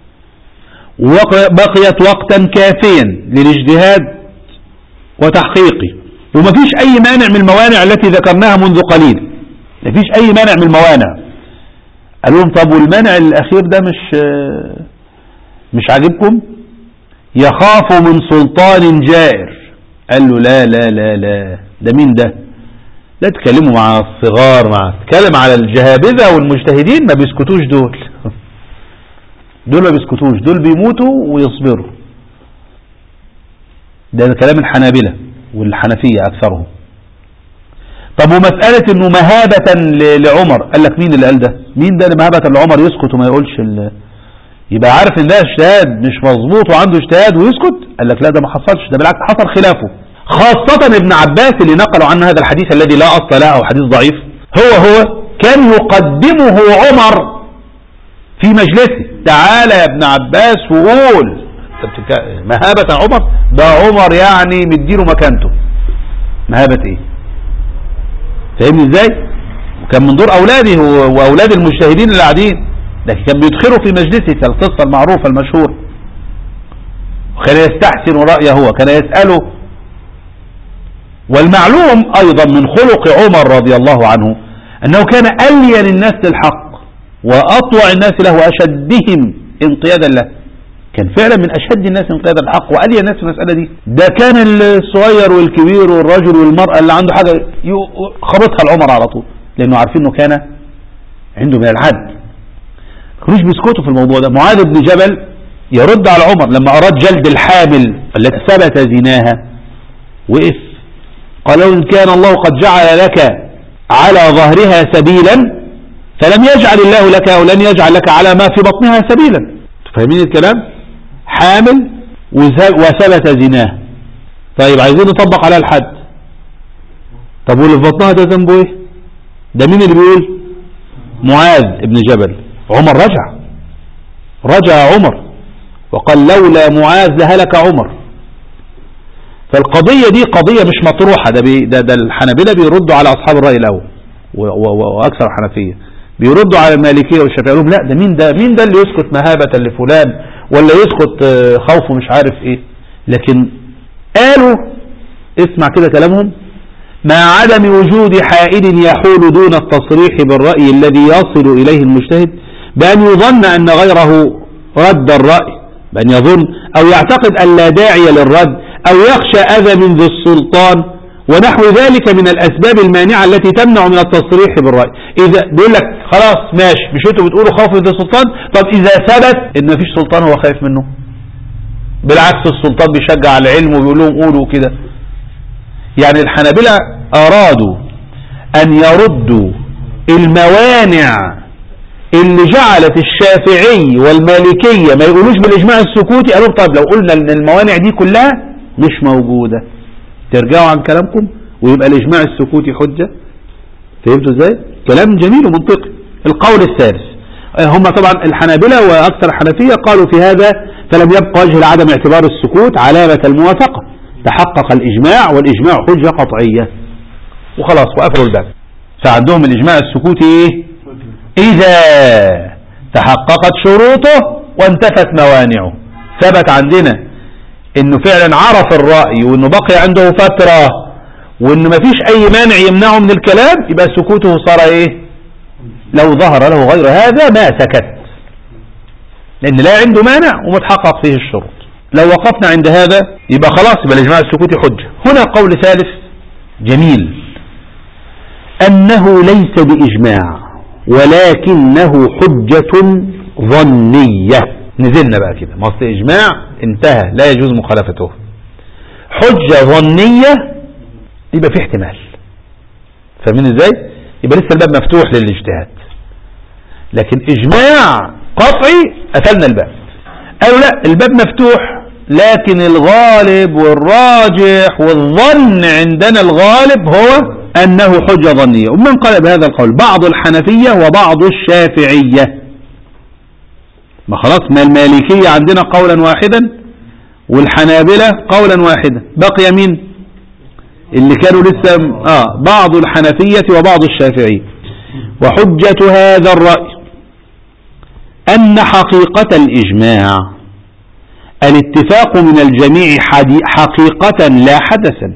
وبقيت وقتا كافيا للاجتهاد وتحقيقه، وما فيش أي مانع من الموانع التي ذكرناها منذ قليل، ما فيش أي مانع من الموانع. قالوا لهم طب والمانع الأخير ده مش عاجبكم؟ يخاف من سلطان جائر. قال له لا لا لا لا، ده مين ده؟ لا تكلموا مع الصغار، تكلم على الجهابذة والمجتهدين، ما بيسكتوش دول ما بيسكتوش، دول بيموتوا ويصبروا. ده كلام الحنابلة والحنفية أكثرهم. طب ومسألة انه مهابة لعمر، قال لك مين اللي قال ده؟ مين ده اللي مهابة لعمر يسكت وما يقولش يبقى عارف ان ده اجتهاد مش مظبوط وعنده اجتهاد ويسكت؟ قال لك لا ده ما حصلش، ده بالعكس حصل خلافه. خاصة ابن عباس اللي نقلوا عنه هذا الحديث الذي لا أصل له أو حديث ضعيف، هو كان يقدمه عمر في مجلسه. تعالى يا ابن عباس وقول مهابة عمر، ده عمر يعني مديله مكانته. مهابة ايه؟ فاهمني ازاي؟ وكان من دور اولاده واولاد المجتهدين اللي قاعدين، لكن كان بيدخلوا في مجلسه القصة المعروفة المشهورة، وكان يستحسن رأيه، هو كان يسأله. والمعلوم ايضا من خلق عمر رضي الله عنه انه كان الين الناس للحق واطوع الناس له واشدهم انقيادا له. كان فعلا من اشد الناس انقيادا للحق والين الناس في المسألة دي. ده كان الصغير والكبير والرجل والمرأة اللي عنده حاجة خبطها العمر على طول، لانه عارفين انه كان عنده من العدل. كانوش بيسكتوا في الموضوع ده. معاذ بن جبل يرد على عمر لما اراد جلد الحامل التي ثبت زناها، وقف قال إن كان الله قد جعل لك على ظهرها سبيلا فلم يجعل الله لك ولن يجعل لك على ما في بطنها سبيلا. تفهمين الكلام؟ حامل وثبت زناه، طيب عايزين نطبق على الحد. طب واللي في بطنها ده ذنبه ايه؟ ده مين اللي بيقول؟ معاذ بن جبل. عمر رجع عمر وقال لولا معاذ لهلك عمر. فالقضية دي قضية مش مطروحة. ده الحنابلة بيردوا على أصحاب الرأي الأول وأكثر الحنفية بيردوا على المالكية والشافعية، يقولون لا، مين ده اللي يسكت مهابة لفلان ولا يسكت خوفه مش عارف ايه. لكن قالوا اسمع كده كلامهم: مع عدم وجود حائل يحول دون التصريح بالرأي الذي يصل إليه المجتهد بأن يظن أن غيره رد الرأي، بأن يظن أو يعتقد أن لا داعي للرد أو يخشى أذى من ذي السلطان ونحو ذلك من الأسباب المانعة التي تمنع من التصريح بالرأي. إذا بيقول لك خلاص ماشي، مش انتوا بتقولوا خوف ذي السلطان، طب إذا ثبت إن مفيش سلطان هو خايف منه، بالعكس السلطان بيشجع على العلم وبيقول لهم قولوا كده. يعني الحنابلة أرادوا أن يردوا الموانع اللي جعلت الشافعي والمالكية ما يقولوش بالإجماع السكوتي. قالوا طيب لو قلنا ان الموانع دي كلها مش موجودة ترجعوا عن كلامكم ويبقى الإجماع السكوتي حجة. فهمتوا ازاي؟ كلام جميل ومنطقي. القول الثالث، هم طبعا الحنابلة وأكثر الحنفية قالوا في هذا فلم يبقى وجه لعدم اعتبار السكوت علامة الموافقة، تحقق الإجماع والإجماع حجة قطعية وخلاص وقفلوا الباب. فعندهم الإجماع السكوتي إيه؟ إذا تحققت شروطه وانتفت موانعه. ثبت عندنا إنه فعلا عرف الرأي وإنه بقي عنده فترة وإنه مفيش أي مانع يمنعه من الكلام، يبقى سكوته صار إيه؟ لو ظهر له غير هذا ما سكت، لأن لا عنده مانع ومتحقق فيه الشروط. لو وقفنا عند هذا يبقى خلاص، يبقى الإجماع السكوتي حجة. هنا قول ثالث جميل: أنه ليس بإجماع ولكنه حجة ظنية. نزلنا بقى كده، ما أصل إجماع انتهى لا يجوز مخالفته. حجة ظنية يبقى في احتمال. فاهمين ازاي؟ يبقى لسه الباب مفتوح للاجتهاد. لكن إجماع قطعي قفلنا الباب. قالوا لا، الباب مفتوح لكن الغالب والراجح والظن عندنا الغالب هو أنه حجة ظنية. ومن قال بهذا القول؟ بعض الحنفية وبعض الشافعية. ما خلاص، ما المالكية عندنا قولا واحدا والحنابلة قولا واحدا، بقي مين اللي كانوا لسه بعض الحنفية وبعض الشافعية. وحجة هذا الرأي أن حقيقة الإجماع الاتفاق من الجميع حقيقة لا حدثا،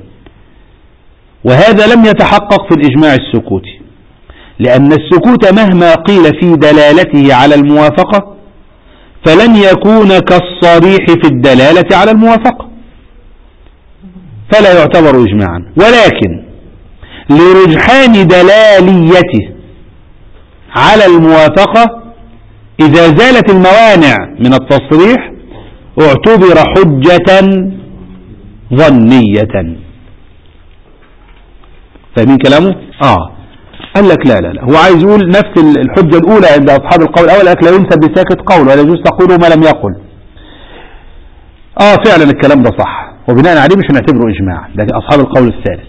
وهذا لم يتحقق في الإجماع السكوتي، لأن السكوت مهما قيل في دلالته على الموافقة فلن يكون كالصريح في الدلالة على الموافقة، فلا يعتبر إجماعا. ولكن لرجحان دلاليته على الموافقة إذا زالت الموانع من التصريح اعتبر حجة ظنية. فاهمين كلامه؟ قال لك لا، هو عايز يقول نفس الحجة الأولى عند أصحاب القول الأول، لا ينسب بساكت قول ولا يجوز تقوله ما لم يقل. فعلا الكلام ده صح، وبناء عليه مش هنعتبره إجماع، لكن أصحاب القول الثالث.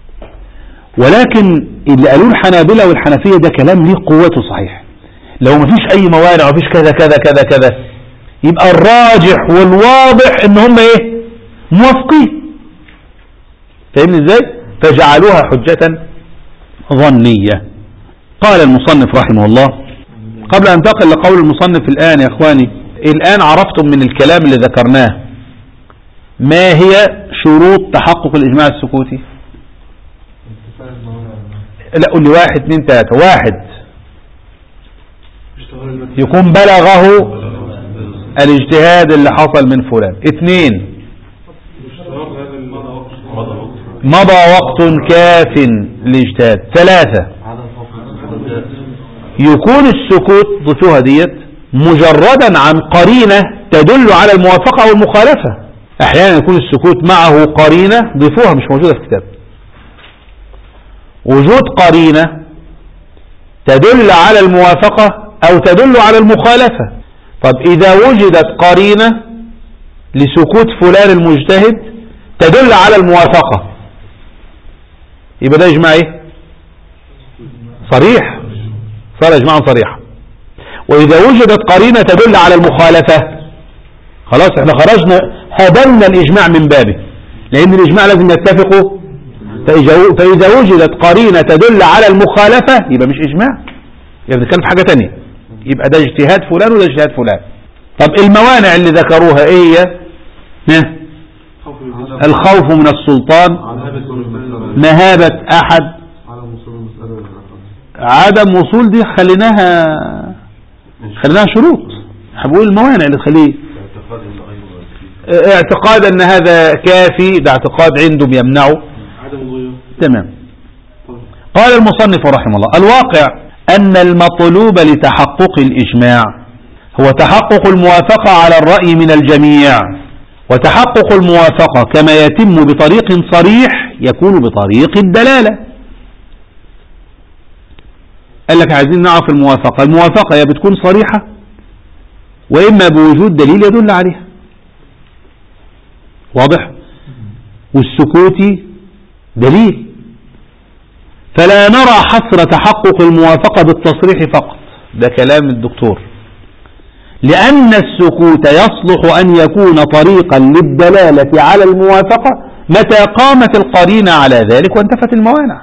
ولكن اللي قالوه الحنابلة والحنفية ده كلام ليه قوته صحيح. لو مفيش أي موانع ومفيش كذا كذا كذا كذا، يبقى الراجح والواضح إن هم إيه؟ موافقين. فاهمني إزاي؟ فجعلوها حجة ظنية. قال المصنف رحمه الله، قبل أن انتقل لقول المصنف الآن يا إخواني، الآن عرفتم من الكلام اللي ذكرناه ما هي شروط تحقق الإجماع السكوتي؟ لا، قل لي 1 2 3. 1 يكون بلغه الاجتهاد اللي حصل من فلان. 2 مضى وقت كاف للاجتهاد. 3 يكون السكوت، ضيفوها ديت، مجردا عن قرينة تدل على الموافقة والمخالفة. احيانا يكون السكوت معه قرينة، ضيفوها مش موجودة في الكتاب، وجود قرينة تدل على الموافقة او تدل على المخالفة. طب اذا وجدت قرينة لسكوت فلان المجتهد تدل على الموافقة، يبقى ده اجماع ايه؟ صريح، صار اجماعا صريحا. واذا وجدت قرينة تدل على المخالفة، خلاص احنا خرجنا، هدمنا الاجماع من بابه. لأن الإجماع لازم يتفقوا. فإذا وجدت قرينة تدل على المخالفة يبقى مش إجماع، يبقى بنتكلم في حاجة تانية، يبقى ده اجتهاد فلان وده اجتهاد فلان. طب الموانع اللي ذكروها ايه هي؟ الخوف من السلطان، مهابة أحد، عدم وصول دي خليناها شروط. هنقول الموانع اللي تخليه اعتقاد ان هذا كافي، ده اعتقاد عندهم يمنعه. تمام. قال المصنف رحمه الله: الواقع أن المطلوب لتحقق الإجماع هو تحقق الموافقة على الرأي من الجميع، وتحقق الموافقة كما يتم بطريق صريح يكون بطريق الدلالة. قال لك عايزين نعرف الموافقة يا بتكون صريحة وإما بوجود دليل يدل عليها، واضح؟ والسكوت دليل. فلا نرى حصر تحقق الموافقة بالتصريح فقط، ده كلام الدكتور، لأن السكوت يصلح أن يكون طريقا للدلالة على الموافقة متى قامت القرينة على ذلك وانتفت الموانع.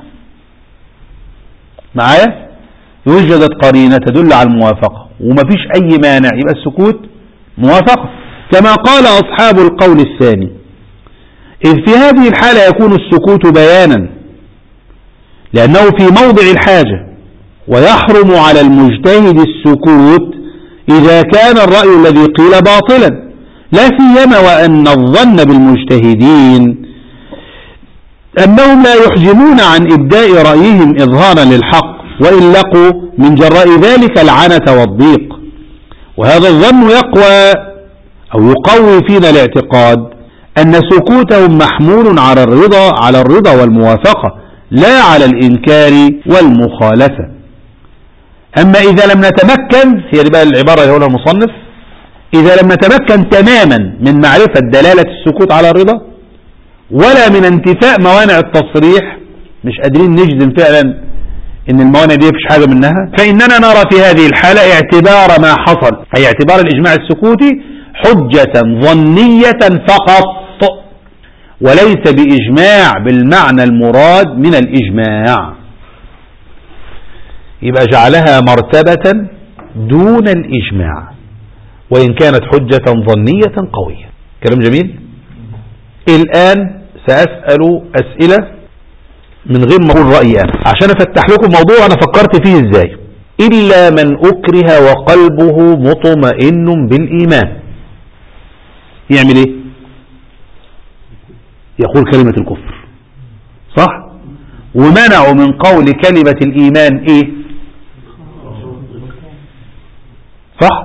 معايا؟ وجدت قرينة تدل على الموافقة ومفيش أي مانع، يبقى السكوت موافقة، كما قال أصحاب القول الثاني: إذ في هذه الحالة يكون السكوت بيانا لأنه في موضع الحاجة، ويحرم على المجتهد السكوت إذا كان الرأي الذي قيل باطلا، لا سيما وأن الظن بالمجتهدين أنهم لا يحجمون عن إبداء رأيهم إظهارا للحق، وإن لقوا من جراء ذلك العنة والضيق. وهذا الظن يقوى أو يقوي فينا الاعتقاد أن سكوتهم محمول على الرضا والموافقة لا على الإنكار والمخالفة. أما إذا لم نتمكن، هي بقى العبارة اللي هو المصنف، إذا لم نتمكن تماما من معرفة دلالة السكوت على الرضا ولا من انتفاء موانع التصريح، مش قادرين نجزم فعلا إن الموانع دي مفيش حاجة منها، فإننا نرى في هذه الحالة اعتبار ما حصل، أي اعتبار الإجماع السكوتي حجة ظنية فقط، وليس بإجماع بالمعنى المراد من الإجماع. يبقى جعلها مرتبة دون الإجماع وإن كانت حجة ظنية قوية. كلام جميل. الآن سأسأل أسئلة من غير ما أقول رأيي أنا عشان أفتح لكم موضوع أنا فكرت فيه إزاي. إلا من أكره وقلبه مطمئن بالإيمان يعمل إيه؟ يقول كلمة الكفر، صح؟ ومنعوا من قول كلمة الإيمان إيه؟ صح؟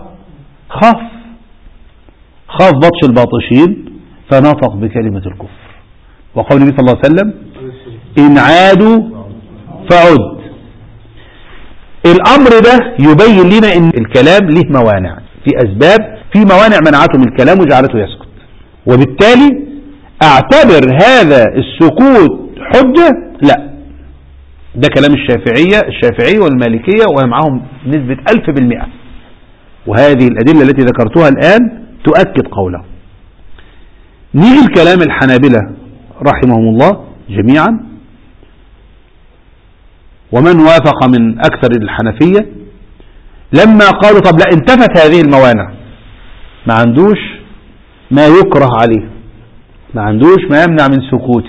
خاف بطش الباطشين فنطق بكلمة الكفر، وقول النبي صلى الله عليه وسلم: إن عادوا فعد. الأمر ده يبين لنا إن الكلام له موانع، في أسباب، في موانع منعته من الكلام وجعلته يسكت، وبالتالي أعتبر هذا السكوت حجة؟ لا، ده كلام الشافعية والمالكية ومعهم نسبة 1000%، وهذه الأدلة التي ذكرتها الآن تؤكد قوله. نيجي الكلام الحنابلة رحمهم الله جميعا، ومن وافق من أكثر الحنفية، لما قالوا طب لا انتفت هذه الموانع، ما عندوش ما يكره عليه، ما عندوش ما يمنع من سكوته.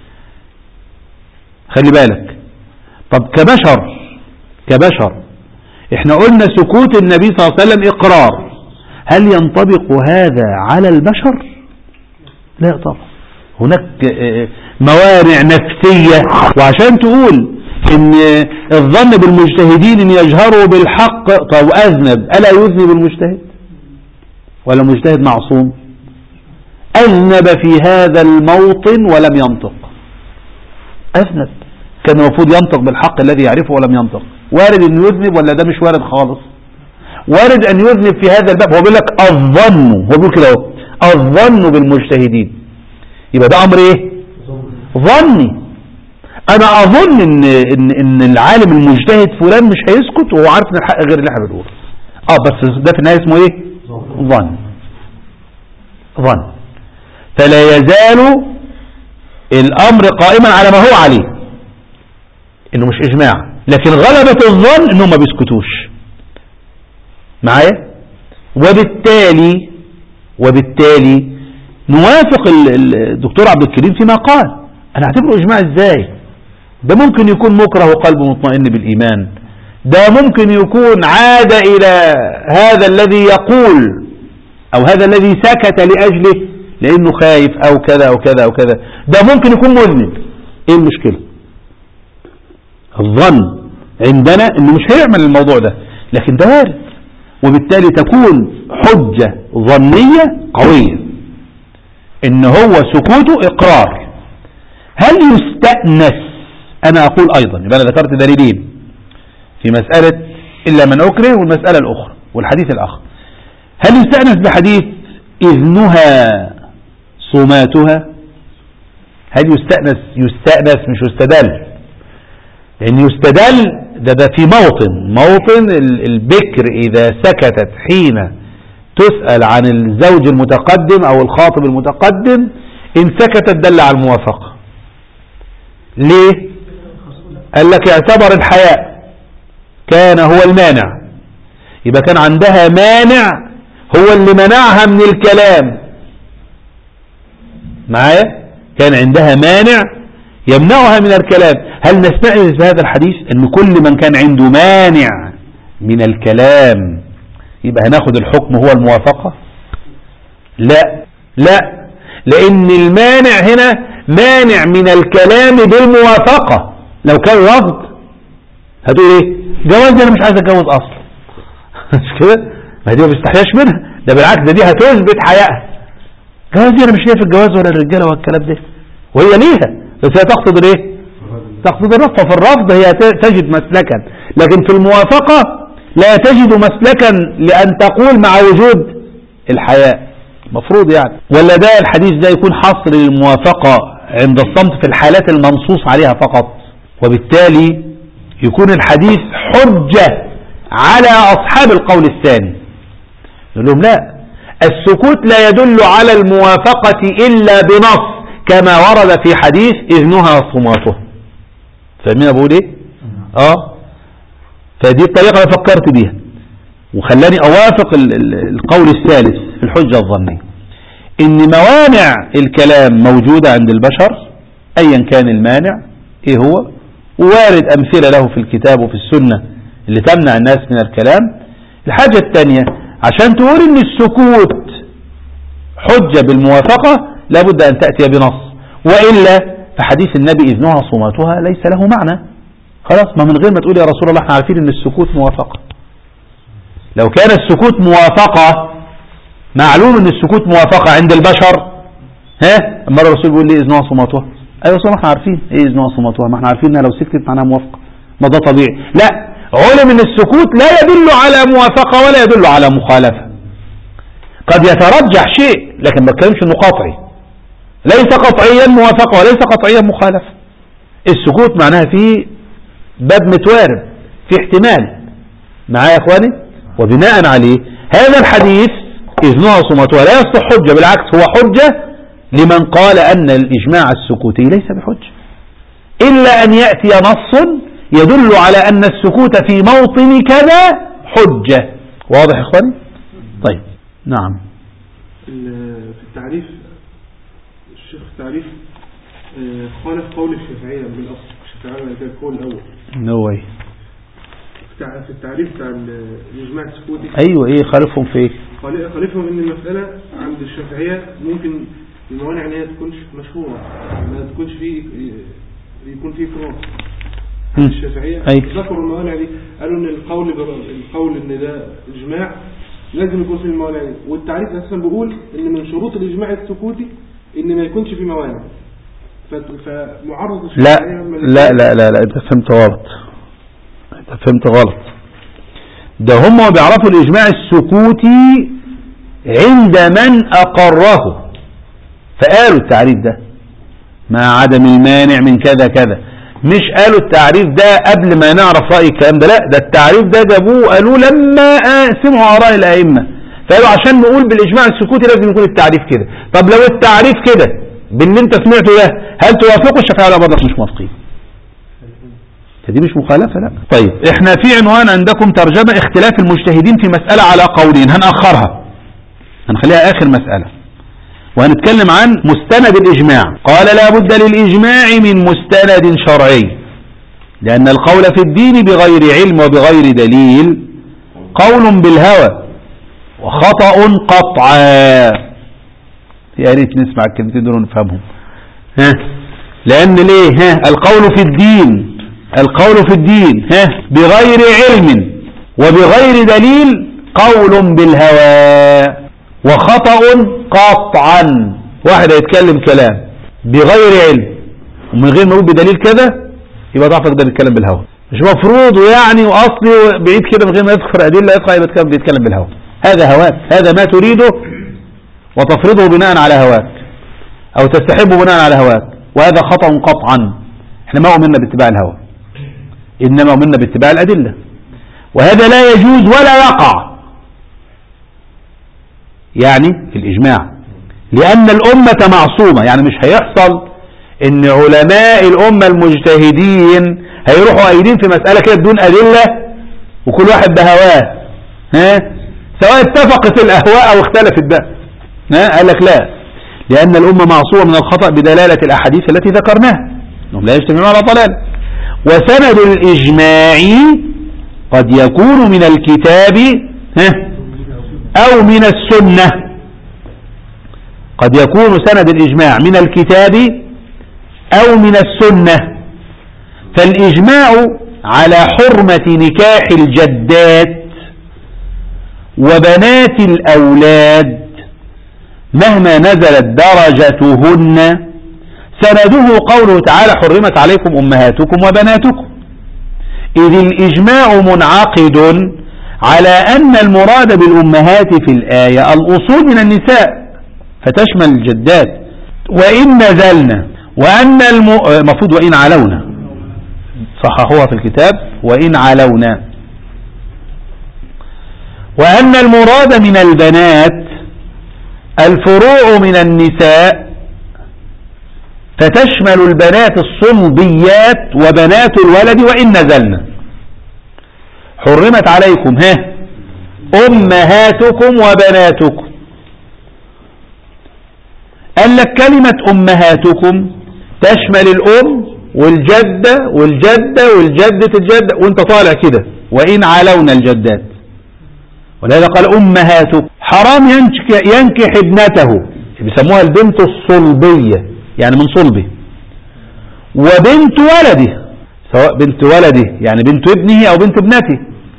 خلي بالك، طب كبشر احنا قلنا سكوت النبي صلى الله عليه وسلم إقرار، هل ينطبق هذا على البشر؟ لا طبعا، هناك موانع نفسية. وعشان تقول ان الظن بالمجتهدين ان يجهروا بالحق، طب اذنب، ألا يذنب المجتهد ولا مجتهد معصوم؟ اذنب في هذا الموطن ولم ينطق، اذنب، كان المفروض ينطق بالحق الذي يعرفه ولم ينطق. وارد ان يذنب ولا ده مش وارد خالص؟ وارد ان يذنب في هذا الباب. هو بيقول لك الظن، هو بيقول كده اهو، الظن بالمجتهدين، يبقى ده امر ايه؟ ظني. انا اظن ان العالم المجتهد فلان مش هيسكت وهو عارف ان الحق غير اللي احنا بنقوله، بس ده في النهايه اسمه ايه؟ ظن. فلا يزال الأمر قائما على ما هو عليه إنه مش إجماع، لكن غلبة الظن إنهم ما بيسكتوش معايا. وبالتالي نوافق الدكتور عبد الكريم فيما قال. أنا أعتبره إجماع إزاي؟ ده ممكن يكون مكره وقلبه مطمئن بالإيمان، ده ممكن يكون عاد إلى هذا الذي يقول أو هذا الذي سكت لأجله لأنه خايف أو كذا أو كذا أو كذا، ده ممكن يكون مذنب. إيه المشكلة؟ الظن عندنا إنه مش هيعمل الموضوع ده، لكن ده وارد، وبالتالي تكون حجة ظنية قوية إن هو سكوته إقرار. هل يستأنس؟ أنا أقول أيضا، يبقى أنا ذكرت دليلين في مسألة إلا من أكره والمسألة الأخرى والحديث الآخر. هل يستأنس بحديث إذنها صماتها؟ هل يستأنس مش يستدل، لأن يستدل ده في موطن البكر إذا سكتت حين تسأل عن الزوج المتقدم أو الخاطب المتقدم، إن سكتت دل على الموافقة. ليه؟ قال لك اعتبر الحياء كان هو المانع، يبقى كان عندها مانع هو اللي منعها من الكلام معايا، كان عندها مانع يمنعها من الكلام. هل نستأنس بهذا الحديث ان كل من كان عنده مانع من الكلام يبقى هناخد الحكم هو الموافقة؟ لا، لان المانع هنا مانع من الكلام بالموافقة. لو كان رفض هتقول ايه؟ جواز انا مش عايز اتجوز اصلا مش كده؟ ما دي ما بيستحياش منها، ده بالعكس دي هتثبت حيائها. جواز انا مش ليا في الجواز ولا الرجاله والكلام ده، وهي ليها بس هي تقصد الايه؟ تقصد الرفض. ففي الرفض هي تجد مسلكا، لكن في الموافقة لا تجد مسلكا لأن تقول مع وجود الحياء مفروض يعني. ولا ده الحديث ده يكون حصر للموافقة عند الصمت في الحالات المنصوص عليها فقط، وبالتالي يكون الحديث حجة على أصحاب القول الثاني. نقول لهم لا، السكوت لا يدل على الموافقة إلا بنص كما ورد في حديث إذنها صماته. فاهمين بقول ايه؟ فدي الطريقة اللي فكرت بيها وخلاني أوافق القول الثالث في الحجة الظنية، إن موانع الكلام موجودة عند البشر أيا كان المانع إيه هو، ووارد أمثلة له في الكتاب وفي السنة اللي تمنع الناس من الكلام. الحاجة الثانية عشان تقول إن السكوت حجة بالموافقة لابد أن تأتي بنص، وإلا فحديث النبي إذنها صماتها ليس له معنى. خلاص، ما من غير ما تقول يا رسول الله احنا عارفين ان السكوت موافقة. لو كان السكوت موافقة، معلوم ان السكوت موافقة عند البشر، اما الرسول بيقول لي إذنها صماتها، ايوه صح احنا عارفين ايه إذنها صماتها، ما احنا عارفين انها لو سكتت معناها موافقة، ما ده طبيعي. لا، علم ان السكوت لا يدل على موافقة ولا يدل على مخالفة. قد يترجح شيء لكن ما بتكلمش انه قطعي، ليس قطعيا موافقة وليس قطعيا مخالفة. السكوت معناها فيه باب متوارب، في احتمال معايا يا اخواني. وبناء عليه هذا الحديث إذنها صماتها لا يصلح حجة، بالعكس هو حجة لمن قال أن الإجماع السكوتي ليس بحجة، إلا أن يأتي نص يدل على أن السكوت في موطن كذا حجة. واضح يا اخواني؟ طيب نعم. في التعريف الشيخ في التعريف خالف قول الشافعية بالأصل. الشافعية كان القول الأول. No way. في التعريف بتاع الإجماع السكوتي. أيوة إيه خالفهم في إيه؟ خالفهم إن المسألة عند الشافعية ممكن الموانع إن هي تكونش مشهورة، ما تكونش فيه يكون فيه كراس. الشافعية ذكروا الموانع دي، قالوا إن القول إن ده إجماع لازم يكون فيه الموانع دي، والتعريف أساسا بيقول إن من شروط الإجماع السكوتي إن ما يكونش فيه موانع. فمعرض لا انت فهمت غلط. ده هم بيعرفوا الإجماع السكوتي عند من أقره، فقالوا التعريف ده مع عدم المانع من كذا كذا، مش قالوا التعريف ده قبل ما نعرف رأي الكلام ده، لا ده التعريف ده جابوه قالوا لما سمعوا آراء الأئمة، فقالوا عشان نقول بالإجماع السكوتي لازم يكون التعريف كده. طب لو التعريف كده باللي انت سمعته ده هل توافقوا الشافعية ولا برضك مش موافقين؟ دي مش مخالفة لا. طيب احنا في عنوان عندكم ترجمة اختلاف المجتهدين في مسألة على قولين، هنأخرها هنخليها آخر مسألة، وهنتكلم عن مستند الإجماع. قال لا بد للإجماع من مستند شرعي، لأن القول في الدين بغير علم وبغير دليل قول بالهوى وخطأ قطعا. يا ريت نسمع الكلمتين دول ونفهمهم. لأن ليه القول في الدين بغير علم وبغير دليل قول بالهوى وخطأ قطعا. واحد هيتكلم كلام بغير علم ومن غير ما يقول بدليل كده يبقى تعرف ده بيتكلم بالهوى، مش مفروض ويعني واصلي بعيد كده من غير ما يذكر ادله يطلع يبقى بيتكلم بالهوى. هذا هواك، هذا ما تريده وتفرضه بناء على هواك او تستحبه بناء على هواك، وهذا خطأ قطعا. احنا ما أمرنا باتباع الهوى، انما أمرنا باتباع الادله، وهذا لا يجوز ولا يقع يعني في الإجماع، لأن الأمة معصومة. يعني مش هيحصل إن علماء الأمة المجتهدين هيروحوا قايلين في مسألة كده بدون أدلة وكل واحد بهواه، سواء اتفقت الأهواء أو اختلفت بقى. قال لك لا، لأن الأمة معصومة من الخطأ بدلالة الأحاديث التي ذكرناها، إنهم لا يجتمعون على ضلال. وسند الإجماع قد يكون من الكتاب أو من السنة. قد يكون سند الإجماع من الكتاب أو من السنة. فالإجماع على حرمة نكاح الجدات وبنات الأولاد مهما نزلت درجتهن سنده قوله تعالى حرمت عليكم أمهاتكم وبناتكم، إذ الإجماع منعقد على أن المراد بالأمهات في الآية الأصول من النساء فتشمل الجدات، وإن نزلنا وأن المفروض وإن علونا، صححوها في الكتاب وإن علونا، وأن المراد من البنات الفروع من النساء فتشمل البنات الصلبيات وبنات الولد وإن نزلنا. حرمت عليكم أمهاتكم وبناتكم. قال لك كلمة أمهاتكم تشمل الأم والجدة والجدة والجدة الجدة وانت طالع كده وإن علونا الجدات، ولهذا قال أمهاتكم. حرام ينكح ابنته، بيسموها البنت الصلبية يعني من صلبه، وبنت ولده سواء بنت ولده يعني بنت ابنه أو بنت ابنته،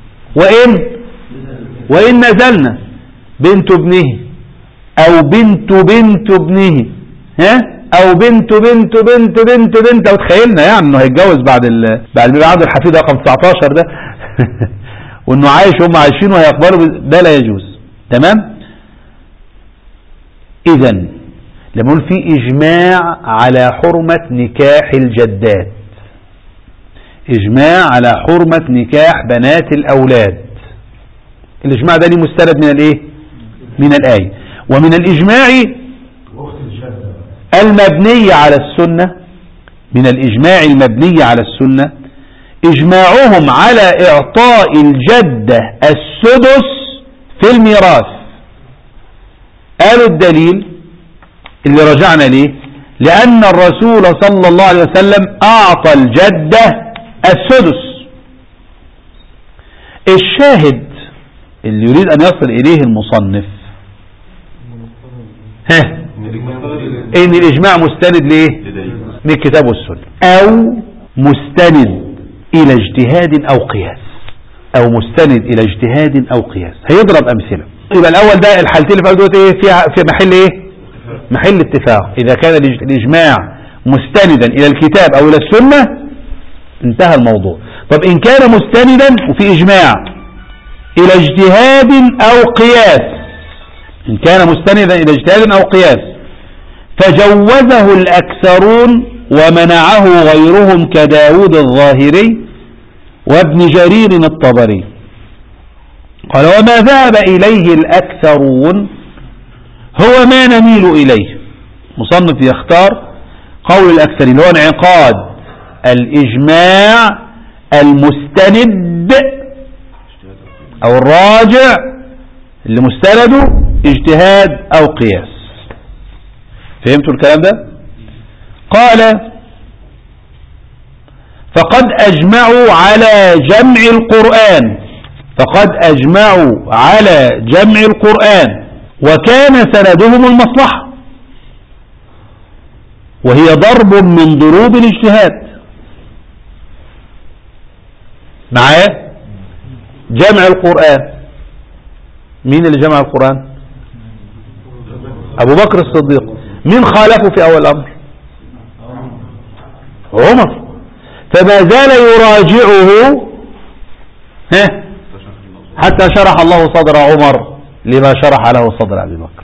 وإن نزلنا بنت ابنه أو بنت ابنه أو بنت أو تخيلنا يعني إنه هيتجوز بعد ميلاد الحفيد رقم 19 ده وإنه عايش هم عايشين وهيقبلوا، ده لا يجوز. تمام. إذن لما نقول في إجماع على حرمة نكاح الجدات، إجماع على حرمة نكاح بنات الأولاد، الإجماع ده ليه مستند من الإيه؟ من الآية. ومن الإجماع المبني على السنة، من الإجماع المبني على السنة إجماعهم على إعطاء الجدة السدس في الميراث. قالوا الدليل اللي رجعنا ليه؟ لأن الرسول صلى الله عليه وسلم أعطى الجدة السدس. الشاهد اللي يريد أن يصل إليه المصنف إن الإجماع مستند ليه؟ من الكتاب والسنة، أو مستند إلى اجتهاد أو قياس، أو مستند إلى اجتهاد أو قياس. هيضرب أمثلة. يبقى الأول ده الحالتين اللي فاتوا إيه فيها في محل إيه؟ محل اتفاق. إذا كان الإجماع مستندا إلى الكتاب أو إلى السنة انتهى الموضوع. طب إن كان مستندا وفي إجماع إلى اجتهاد أو قياس، إن كان مستندا إلى اجتهاد أو قياس فجوزه الأكثرون ومنعه غيرهم كداود الظاهري وابن جرير الطبري. قال وما ذهب إليه الأكثرون هو ما نميل إليه، مصنف يختار قول الأكثرين، هو انعقاد الإجماع المستند أو الراجع اللي مستنده اجتهاد أو قياس. فهمتوا الكلام ده؟ قال فقد أجمعوا على جمع القرآن، فقد أجمعوا على جمع القرآن وكان سندهم المصلحة، وهي ضرب من ضروب الاجتهاد. معايا؟ جمع القرآن، مين اللي جمع القرآن؟ أبو بكر الصديق. مين خالفه في أول الأمر؟ عمر. فما زال يراجعه حتى شرح الله صدر عمر لما شرح له صدر أبي بكر،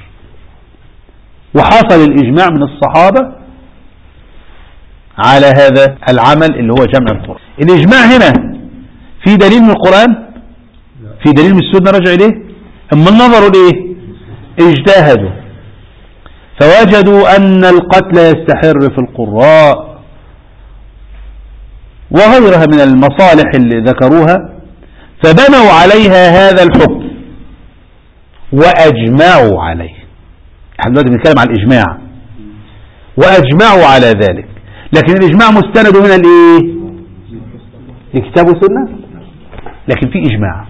وحصل الإجماع من الصحابة على هذا العمل اللي هو جمع القرآن. الإجماع هنا في دليل من القرآن، في دليل من السنة رجع إليه، أما النظر إليه اجتهدوا فوجدوا أن القتل يستحر في القراء وغيرها من المصالح اللي ذكروها، فبنوا عليها هذا الحكم وأجمعوا عليه. احنا دلوقتي بنتكلم عن الإجماع، وأجمعوا على ذلك، لكن الإجماع مستند من الإيه؟ الكتاب والسنة، لكن في إجماع.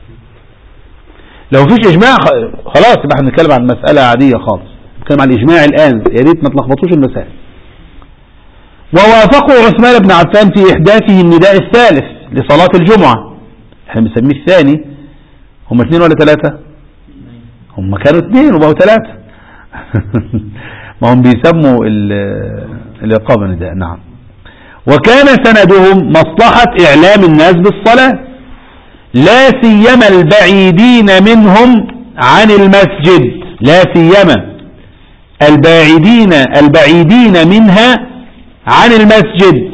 لو فيش إجماع خلاص يبقى احنا بنتكلم عن مسألة عادية خالص، بنتكلم عن الإجماع الآن، يا ريت ما تلخبطوش المسائل. ووافقوا عثمان بن عفان في إحداثه النداء الثالث لصلاة الجمعة، احنا بنسميه الثاني. هم 2 ولا 3؟ هم كانوا 2 وبقوا 3 ما هم بيسموا الإقامة نداء. نعم. وكان سندهم مصلحة إعلام الناس بالصلاة، لا سيما البعيدين منهم عن المسجد، لا سيما البعيدين منها عن المسجد.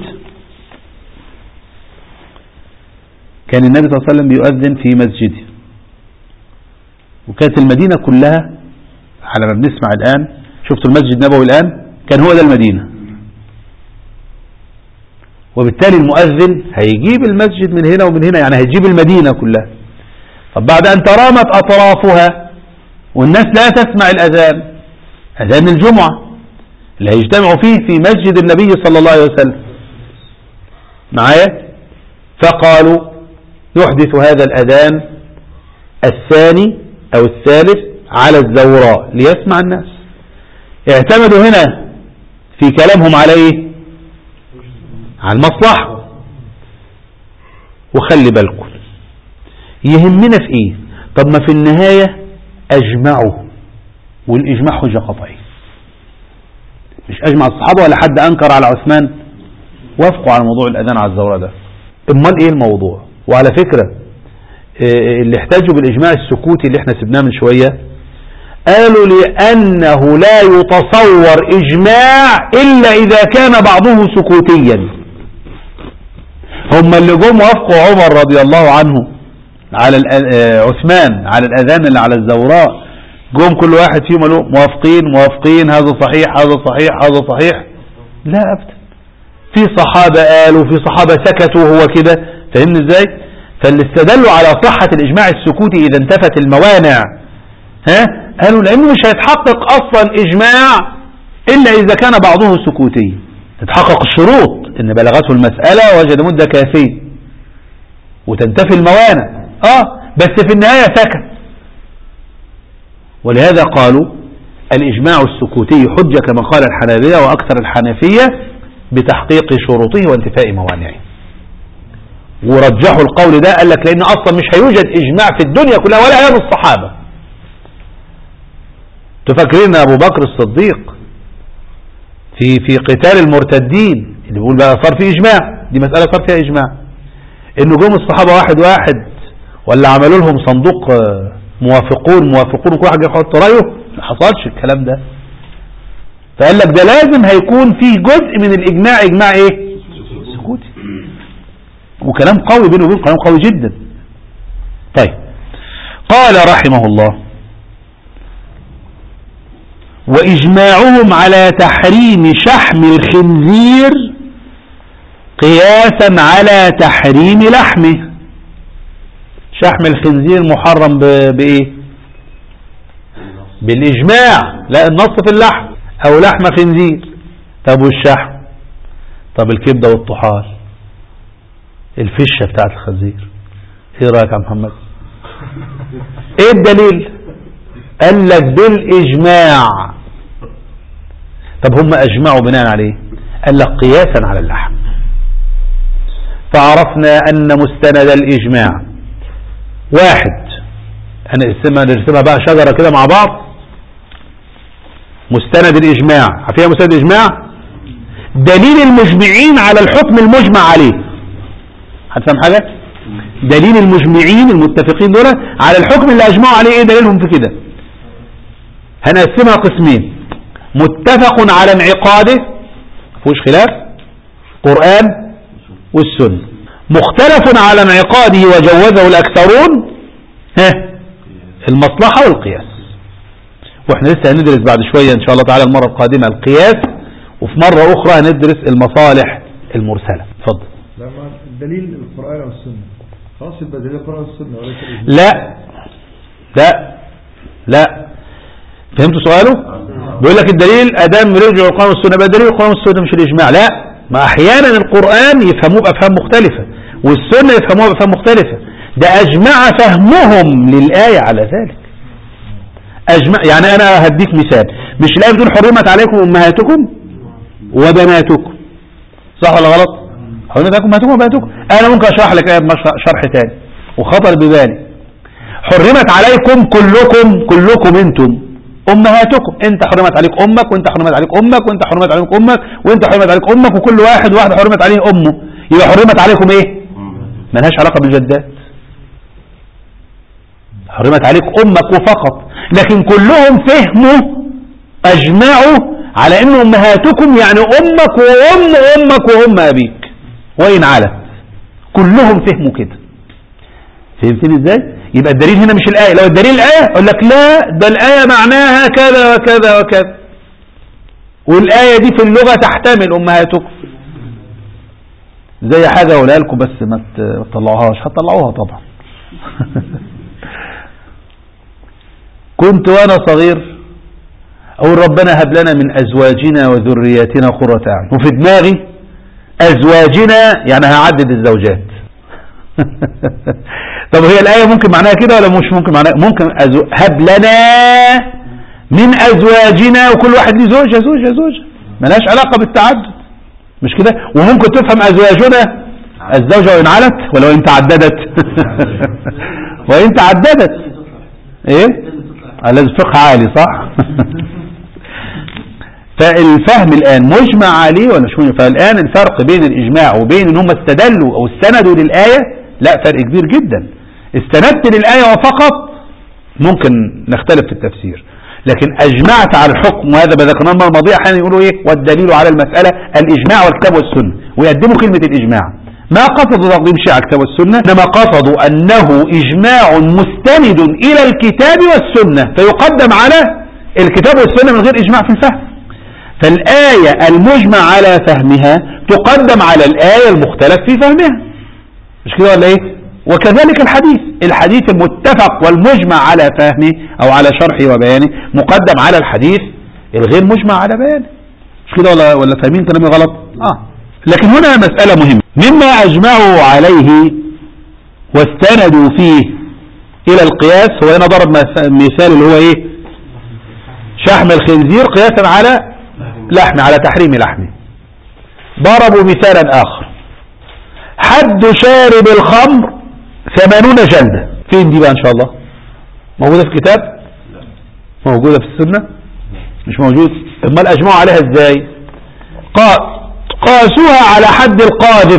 كان النبي صلى الله عليه وسلم بيؤذن في مسجده، وكانت المدينة كلها على ما بنسمع الآن، شفتوا المسجد النبوي الآن كان هو ده المدينة، وبالتالي المؤذن هيجيب المسجد من هنا ومن هنا، يعني هيجيب المدينة كلها. طب بعد أن ترامت أطرافها والناس لا تسمع الأذان، أذان الجمعة اللي هيجتمعوا فيه في مسجد النبي صلى الله عليه وسلم، معايا؟ فقالوا يحدث هذا الأذان الثاني أو الثالث على الزوراء ليسمع الناس. اعتمدوا هنا في كلامهم عليه على المصلحة. وخلي بالكم يهمنا في ايه؟ طب ما في النهاية اجمعوا، والاجماع حجة قطعية، مش اجمع الصحابة ولا حد انكر على عثمان، وافقوا على موضوع الاذان على الزوراء ده. امال ايه الموضوع؟ وعلى فكرة اللي احتاجوا بالاجماع السكوتي اللي احنا سبناه من شوية، قالوا لانه لا يتصور اجماع الا اذا كان بعضه سكوتيا. هم اللي جم وافقوا عمر رضي الله عنه على عثمان على الاذان اللي على الزوراء، جم كل واحد فيهم قالوا موافقين، هذا صحيح هذا صحيح هذا صحيح. لا ابدا، في صحابة قالوا، في صحابة سكتوا، هو كده. فهمنا ازاي؟ فاللي استدلوا على صحة الاجماع السكوتي اذا انتفت الموانع، قالوا لانه مش هيتحقق اصلا اجماع الا اذا كان بعضه سكوتي، تتحقق الشروط ان بلغته المسألة وجد مدة كافية وتنتفي الموانع، بس في النهاية سكت. ولهذا قالوا الإجماع السكوتي حجة كما قال الحنابلة وأكثر الحنفية بتحقيق شروطه وانتفاء موانعه. ورجحوا القول ده، قال لك لأن أصلا مش هيوجد إجماع في الدنيا كلها ولا أيام الصحابة. تفكرين أبو بكر الصديق في قتال المرتدين اللي بيقول بقى صار في إجماع، دي مسألة صار فيها إجماع، إنه جم الصحابة واحد ولا عملوا لهم صندوق موافقون وكل واحد يحط رأيه؟ ما حصلش الكلام ده. فقال لك ده لازم هيكون فيه جزء من الإجماع، إجماع إيه؟ سكوتي. وكلام قوي بينه وبين كلام قوي جدا. طيب، قال رحمه الله: وإجماعهم على تحريم شحم الخنزير قياسا على تحريم لحمه. شحم الخنزير محرم بإيه؟ بالإجماع، لا النص في اللحم، أو لحم خنزير. طب والشحم؟ طب الكبدة والطحال، الفشة بتاعت الخنزير، ايه رأيك يا محمد؟ ايه الدليل؟ قال لك بالإجماع. طب هم أجمعوا بناء عليه؟ قال لك قياسا على اللحم. فعرفنا أن مستند الإجماع واحد، نرسمها بقى شجرة كده مع بعض. مستند الإجماع، عارفين مستند الإجماع؟ دليل المجمعين على الحكم المجمع عليه. هتفهم حاجة؟ دليل المجمعين المتفقين دول على الحكم اللي أجمعوا عليه، ايه دليلهم في كده؟ هنقسمها قسمين: متفق على انعقاده مفيهوش خلاف، قرآن والسنة. مختلف على انعقاده وجوزه الأكثرون، المصلحة والقياس. واحنا لسه هندرس بعد شوية ان شاء الله تعالى المرة القادمة القياس، وفي مرة اخرى هندرس المصالح المرسلة. اتفضل. لما الدليل القرآن والسنة خلاص يبقى دليل القرآن والسنة وليس لا لا لا، فهمتوا سؤاله؟ بيقول لك الدليل ادام رجع القرآن والسنة يبقى دليل القرآن والسنة مش الاجماع. لا، ما احيانا القرآن يفهموه بافهام مختلفة والسنة يفهموها بافهام مختلفة. ده اجمع فهمهم للآية على ذلك. أجمع يعني أنا هديك مثال، مش الآية بتقول حرمت عليكم أمهاتكم وبناتكم، صح ولا غلط؟ حرمت عليكم أمهاتكم وبناتكم. أنا ممكن أشرح لك آية شرح تاني وخطر ببالي. حرمت عليكم كلكم أنتم أمهاتكم، أنت حرمت عليك أمك، وأنت حرمت عليك أمك، وأنت حرمت عليك أمك، وأنت حرمت عليك أمك، وكل واحد حرمت عليه أمه. يبقى حرمت عليكم إيه؟ ملهاش علاقة بالجدات. حرمت عليك أمك وفقط، لكن كلهم فهموا أجمعوا على أن أمهاتكم يعني أمك وأم أمك وأم أبيك وإن علت. كلهم فهموا كده. فهمتني إزاي؟ يبقى الدليل هنا مش الآية. لو الدليل الآية أقول لك لا، ده الآية معناها كذا وكذا وكذا، والآية دي في اللغة تحتمل أمهاتكم. زي حاجة أقولها لكم بس ما تطلعوهاش، هتطلعوها طبعا. كنت وانا صغير اقول ربنا هب لنا من ازواجنا وذرياتنا قرة اعين، وفي دماغي ازواجنا يعني هعدد الزوجات. طب هي الآية ممكن معناها كده ولا مش ممكن معناها؟ ممكن هب لنا من ازواجنا، وكل واحد ليه زوجة ملهاش علاقة بالتعدد، مش كده؟ وممكن تفهم ازواجنا الزوجة وإن علت ولو إن تعددت. وإن تعددت ايه؟ لازم فقه عالي، صح؟ فالفهم الآن مجمع عليه ولا مش مجمع؟ فالآن الفرق بين الإجماع وبين ان هم استدلوا أو استندوا للآية لا، فرق كبير جدا. استندت للآية وفقط ممكن نختلف في التفسير، لكن أجمعت على الحكم، وهذا بذكرناه المرة الماضية أحيانا يقولوا إيه؟ والدليل على المسألة الإجماع والكتاب والسنة، ويقدموا كلمة الإجماع. ما قصدوا تقديم شيء على الكتاب والسنة، إنما قصدوا أنه إجماع مستند إلى الكتاب والسنة فيقدم على الكتاب والسنة من غير إجماع في الفهم. فالآية المجمع على فهمها تقدم على الآية المختلف في فهمها، مش كده ولا إيه؟ وكذلك الحديث المتفق والمجمع على فهمه أو على شرحه وبيانه مقدم على الحديث الغير مجمع على بيانه، مش كده ولا فاهمين كلامي غلط؟ لكن هنا مسألة مهمة، مما أجمعوا عليه واستندوا فيه إلى القياس. هو هنا ضرب مثال اللي هو إيه؟ شحم الخنزير قياسا على لحم، على تحريم لحمه. ضربوا مثالا آخر: حد شارب الخمر 80 جلدة. فين دي بقى إن شاء الله؟ موجودة في كتاب؟ موجودة في السنة؟ مش موجود. امال أجمعوا عليها إزاي؟ قاسوها على حد القاذف.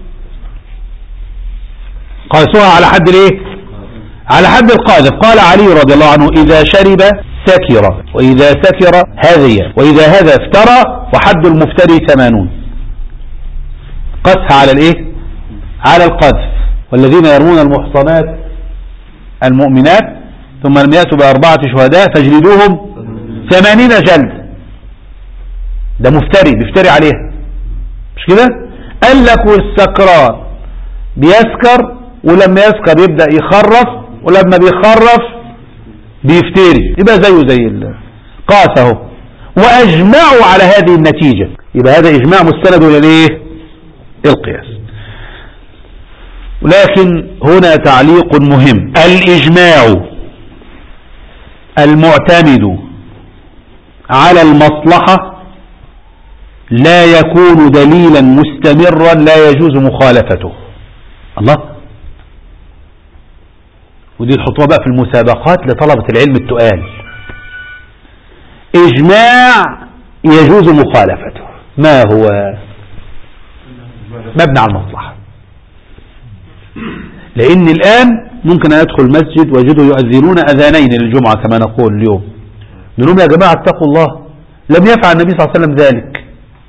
قاسوها على حد الايه؟ على حد القاذف. قال علي رضي الله عنه: إذا شرب سكر، وإذا سكر هذي، وإذا هذا افترى، وحد المفتري 80. قاسها على الايه؟ على القذف. والذين يرمون المحصنات المؤمنات ثم لم يأتوا ب4 شهداء فاجلدوهم 80 جلد، ده مفتري بيفتري عليها، مش كده؟ قال لك والسكران بيسكر، ولما يسكر يبدأ يخرف، ولما بيخرف بيفتري، يبقى زيه زي قاسه، واجمعوا على هذه النتيجة. يبقى هذا اجماع مستند الى الايه؟ القياس. ولكن هنا تعليق مهم: الاجماع المعتمد على المصلحة لا يكون دليلا مستمرا لا يجوز مخالفته. الله، ودي الحطوة بقى في المسابقات لطلبة العلم التقال. اجماع يجوز مخالفته، ما هو؟ مبني على المصلحة. لان الان ممكن ان ادخل مسجد وجدوا يؤذنون اذانين للجمعة كما نقول اليوم، نقول يا جماعة اتقوا الله، لم يفعل النبي صلى الله عليه وسلم ذلك.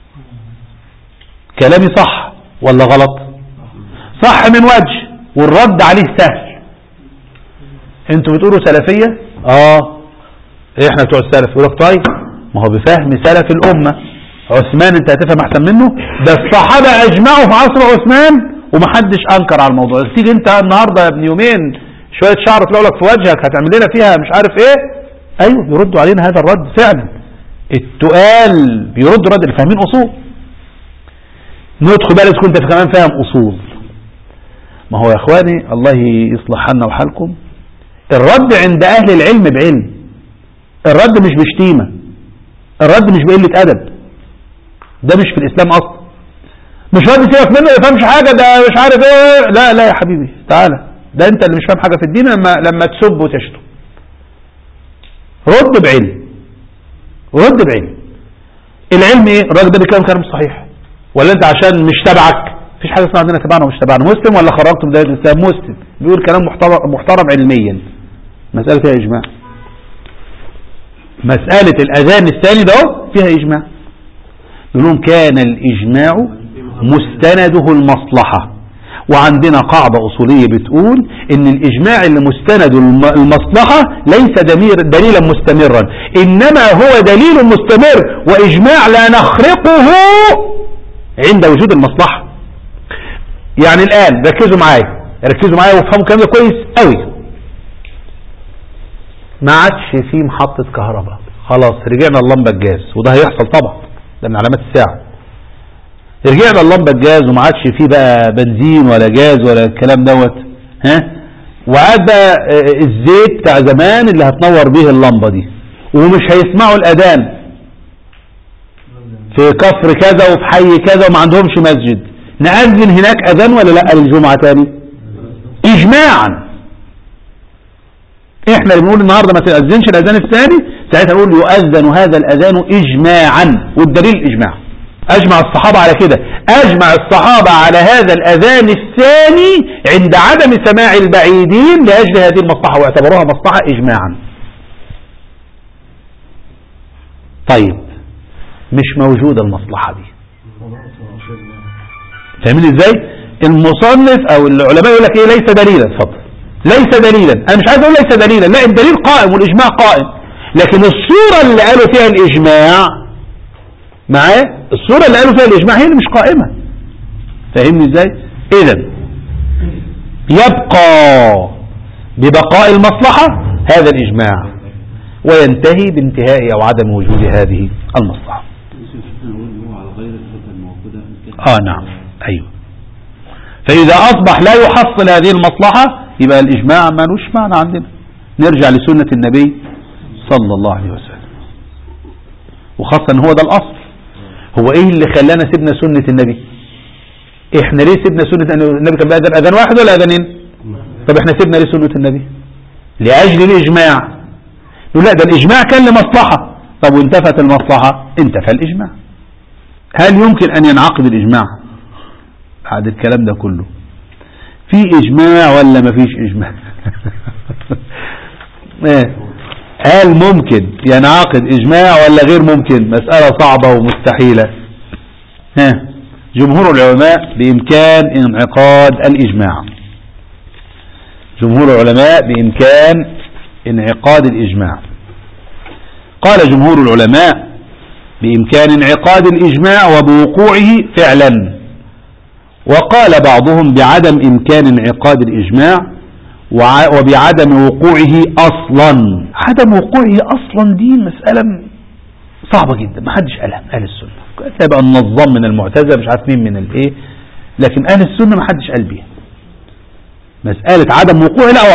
كلامي صح ولا غلط؟ صح من وجه، والرد عليه سهل. انتوا بتقولوا سلفية؟ احنا بتوع السلف. يقول لك طيب ما هو بفهم سلف الامة. عثمان انت هتفهم احسن منه؟ ده الصحابة اجمعوا في عصر عثمان ومحدش انكر على الموضوع. تيجي انت النهاردة ابن يومين شوية شعر طلعوا لك في وجهك هتعمل لنا فيها مش عارف ايه؟ ايوه بيردوا علينا هذا الرد فعلا. التقال بيردوا رد اللي فاهمين اصول. ندخل بقى لازم انت كمان فاهم اصول. ما هو يا اخواني الله يصلح حالنا وحالكم، الرد عند اهل العلم بعلم، الرد مش بشتيمة، الرد مش بقلة ادب، ده مش في الاسلام اصلا. مش رد سيبك منه ما يفهمش حاجة ده مش عارف ايه، لا لا يا حبيبي تعالى، ده انت اللي مش فاهم حاجة في الدين لما تسب وتشتم. رد بعلم، رد بعلم. العلم ايه؟ الراجل ده بيتكلم كلام صحيح ولا انت عشان مش تبعك؟ مفيش حاجة اسمها عندنا تبعنا ومش تبعنا. مسلم ولا خرجت من دائرة الاسلام؟ مسلم بيقول كلام محترم علميا. مسألة فيها اجماع. مسألة الاذان الثاني ده فيها اجماع. يقولون كان الاجماع مستنده المصلحة، وعندنا قاعدة اصولية بتقول ان الاجماع اللي مستند المصلحة ليس دليلا مستمرا، انما هو دليل مستمر واجماع لا نخرقه عند وجود المصلحة. يعني الان ركزوا معايا وافهموا الكلام ده كويس قوي. ما عادش في محطة كهرباء، خلاص رجعنا اللمبة الجاز، وده هيحصل طبعا ده من علامات الساعة. رجعنا اللمبة الجاز وما عادش فيه بقى بنزين ولا جاز ولا الكلام دوت، وعاد بقى الزيت بتاع زمان اللي هتنور به اللمبة دي، ومش هيسمعوا الأذان في كفر كذا وفي حي كذا وما عندهمش مسجد. نأذن هناك أذان ولا لا للجمعة تاني؟ إجماعا. احنا اللي بنقول النهاردة ما تأذنش الأذان الثاني، ساعتها نقول يؤذن هذا الأذان إجماعا، والدليل الإجماع. أجمع الصحابة على كده، أجمع الصحابة على هذا الأذان الثاني عند عدم سماع البعيدين لأجل هذه المصلحة، واعتبروها مصلحة إجماعا. طيب مش موجودة المصلحة دي، فاهمين ازاي؟ المصنف او العلماء يقول لك ايه؟ ليس دليلا. اتفضل. ليس دليلا، انا مش عايز اقول ليس دليلا، لا الدليل قائم والاجماع قائم، لكن الصورة اللي قالوا فيها الاجماع معاه، الصورة اللي قالوا فيها الاجماع هي اللي مش قائمة. فاهمني ازاي؟ اذا يبقى ببقاء المصلحة هذا الاجماع، وينتهي بانتهاء او عدم وجود هذه المصلحة. نعم ايوه. فاذا اصبح لا يحصل هذه المصلحة يبقى الاجماع مالوش معنى عندنا، نرجع لسنة النبي صلى الله عليه وسلم، وخاصة ان هو ده الاصل. هو ايه اللي خلانا سيبنا سنة النبي؟ احنا ليه سيبنا سنة النبي؟ كان بأذن اذان واحد ولا اذانين؟ طب احنا سيبنا ليه سنة النبي؟ لاجل الاجماع. نقول لا ده الاجماع كان لمصلحة. طب وانتفت المصلحة؟ انتفى الاجماع. هل يمكن ان ينعقد الاجماع بعد الكلام ده كله؟ في اجماع ولا ما فيش اجماع؟ هل ممكن ينعقد اجماع ولا غير ممكن؟ مسألة صعبة ومستحيلة. جمهور العلماء بامكان انعقاد الاجماع، جمهور العلماء بامكان انعقاد الاجماع، قال جمهور العلماء بإمكان انعقاد الإجماع وبوقوعه فعلا، وقال بعضهم بعدم إمكان انعقاد الإجماع وبعدم وقوعه أصلا. عدم وقوعه أصلا دي مسألة صعبة جدا، ما حدش قالها من أهل السنة. تبقى النظام من المعتزلة مش عارف مين من الإيه، لكن أهل السنة ما حدش قال بيها. مسألة عدم وقوعه لا،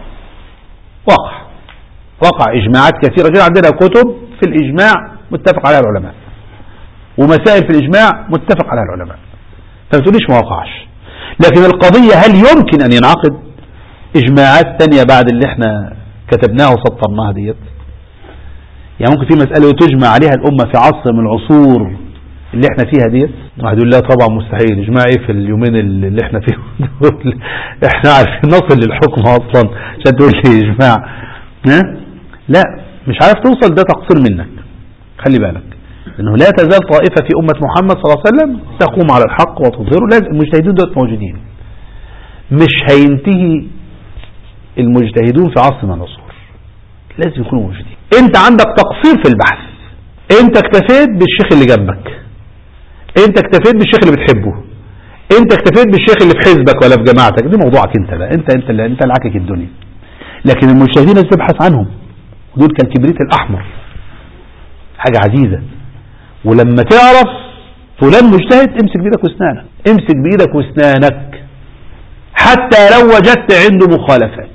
وقع إجماعات كثيرة جدا. عندنا كتب في الإجماع متفق عليها العلماء، ومسائل في الإجماع متفق عليها العلماء، فما تقوليش ما وقعش. لكن القضية هل يمكن أن ينعقد إجماعات تانية بعد اللي احنا كتبناها وسطرناها ديت؟ يعني ممكن في مسألة تجمع عليها الأمة في عصر من العصور اللي احنا فيها ديت؟ واحد يقول لا طبعا مستحيل. إجماع ايه في اليومين اللي احنا فيهم دول؟ احنا عارفين نصل للحكم أصلا عشان تقول لي إجماع؟ لا، مش عارف توصل، ده تقصير منك. خلي بالك انه لا تزال طائفة في أمة محمد صلى الله عليه وسلم تقوم على الحق وتظهره. لازم المجتهدين دول موجودين، مش هينتهي المجتهدون في عصر من العصور، لازم يكونوا موجودين. انت عندك تقصير في البحث، انت اكتفيت بالشيخ اللي جنبك، انت اكتفيت بالشيخ اللي بتحبه، انت اكتفيت بالشيخ اللي في حزبك ولا في جماعتك. دي موضوعك انت بقى، انت اللي عاكك الدنيا. لكن المجتهدين لازم تبحث عنهم، دول كالكبريت الأحمر، حاجة عزيزة. ولما تعرف فلان مجتهد امسك بإيدك واسنانك، امسك بإيدك واسنانك حتى لو وجدت عنده مخالفات.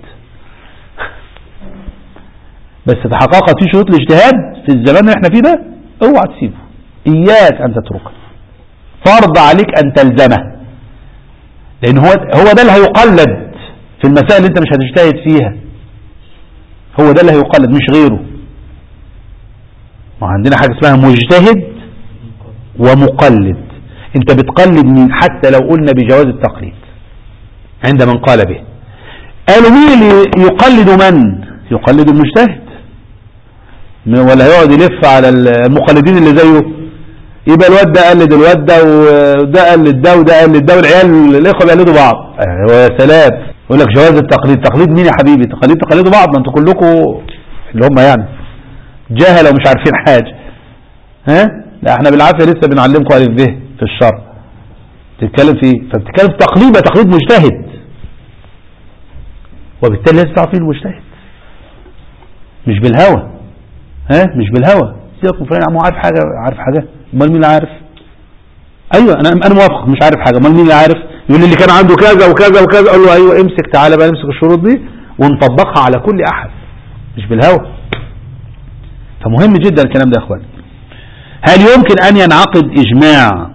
بس تحققت في شروط الاجتهاد في الزمان اللي احنا فيه ده، اوعى تسيبه، اياك ان تتركه، فرض عليك ان تلزمه، لان هو ده اللي هيقلد في المسائل اللي انت مش هتجتهد فيها. هو ده اللي هيقلد مش غيره. ما عندنا حاجة اسمها مجتهد ومقلد. انت بتقلد مين؟ حتى لو قلنا بجواز التقليد عند من قال به. قالوا مين اللي يقلد؟ من يقلد؟ المجتهد. ولا هيقعد يلف على المقلدين اللي زيه، يبقى الواد ده قلد الواد ده، وده قلد ده، وده قلد ده، والعيال الاخوه بيقلدوا بعض. يا سلام، يقول لك جواز التقليد. تقليد مين يا حبيبي؟ تقلدوا بعض، ما انتوا كلكم اللي هم يعني جهله ومش عارفين حاجه. لا احنا بالعافيه لسه بنعلمكم الف ب في الشرع. تتكلم في ايه؟ فبتتكلم في تقليد مجتهد، وبالتالي لازم تعرف مين المجتهد، مش بالهوى. مش بالهوى. سيبك من فلان عم عارف حاجه، امال مين اللي عارف؟ ايوه انا موافق، مش عارف حاجه، امال مين اللي عارف؟ يقول اللي كان عنده كذا وكذا وكذا. اقول له ايوه امسك، تعالى بقى نمسك الشروط دي ونطبقها على كل احد، مش بالهوى. فمهم جدا الكلام ده يا اخوان. هل يمكن ان ينعقد اجماع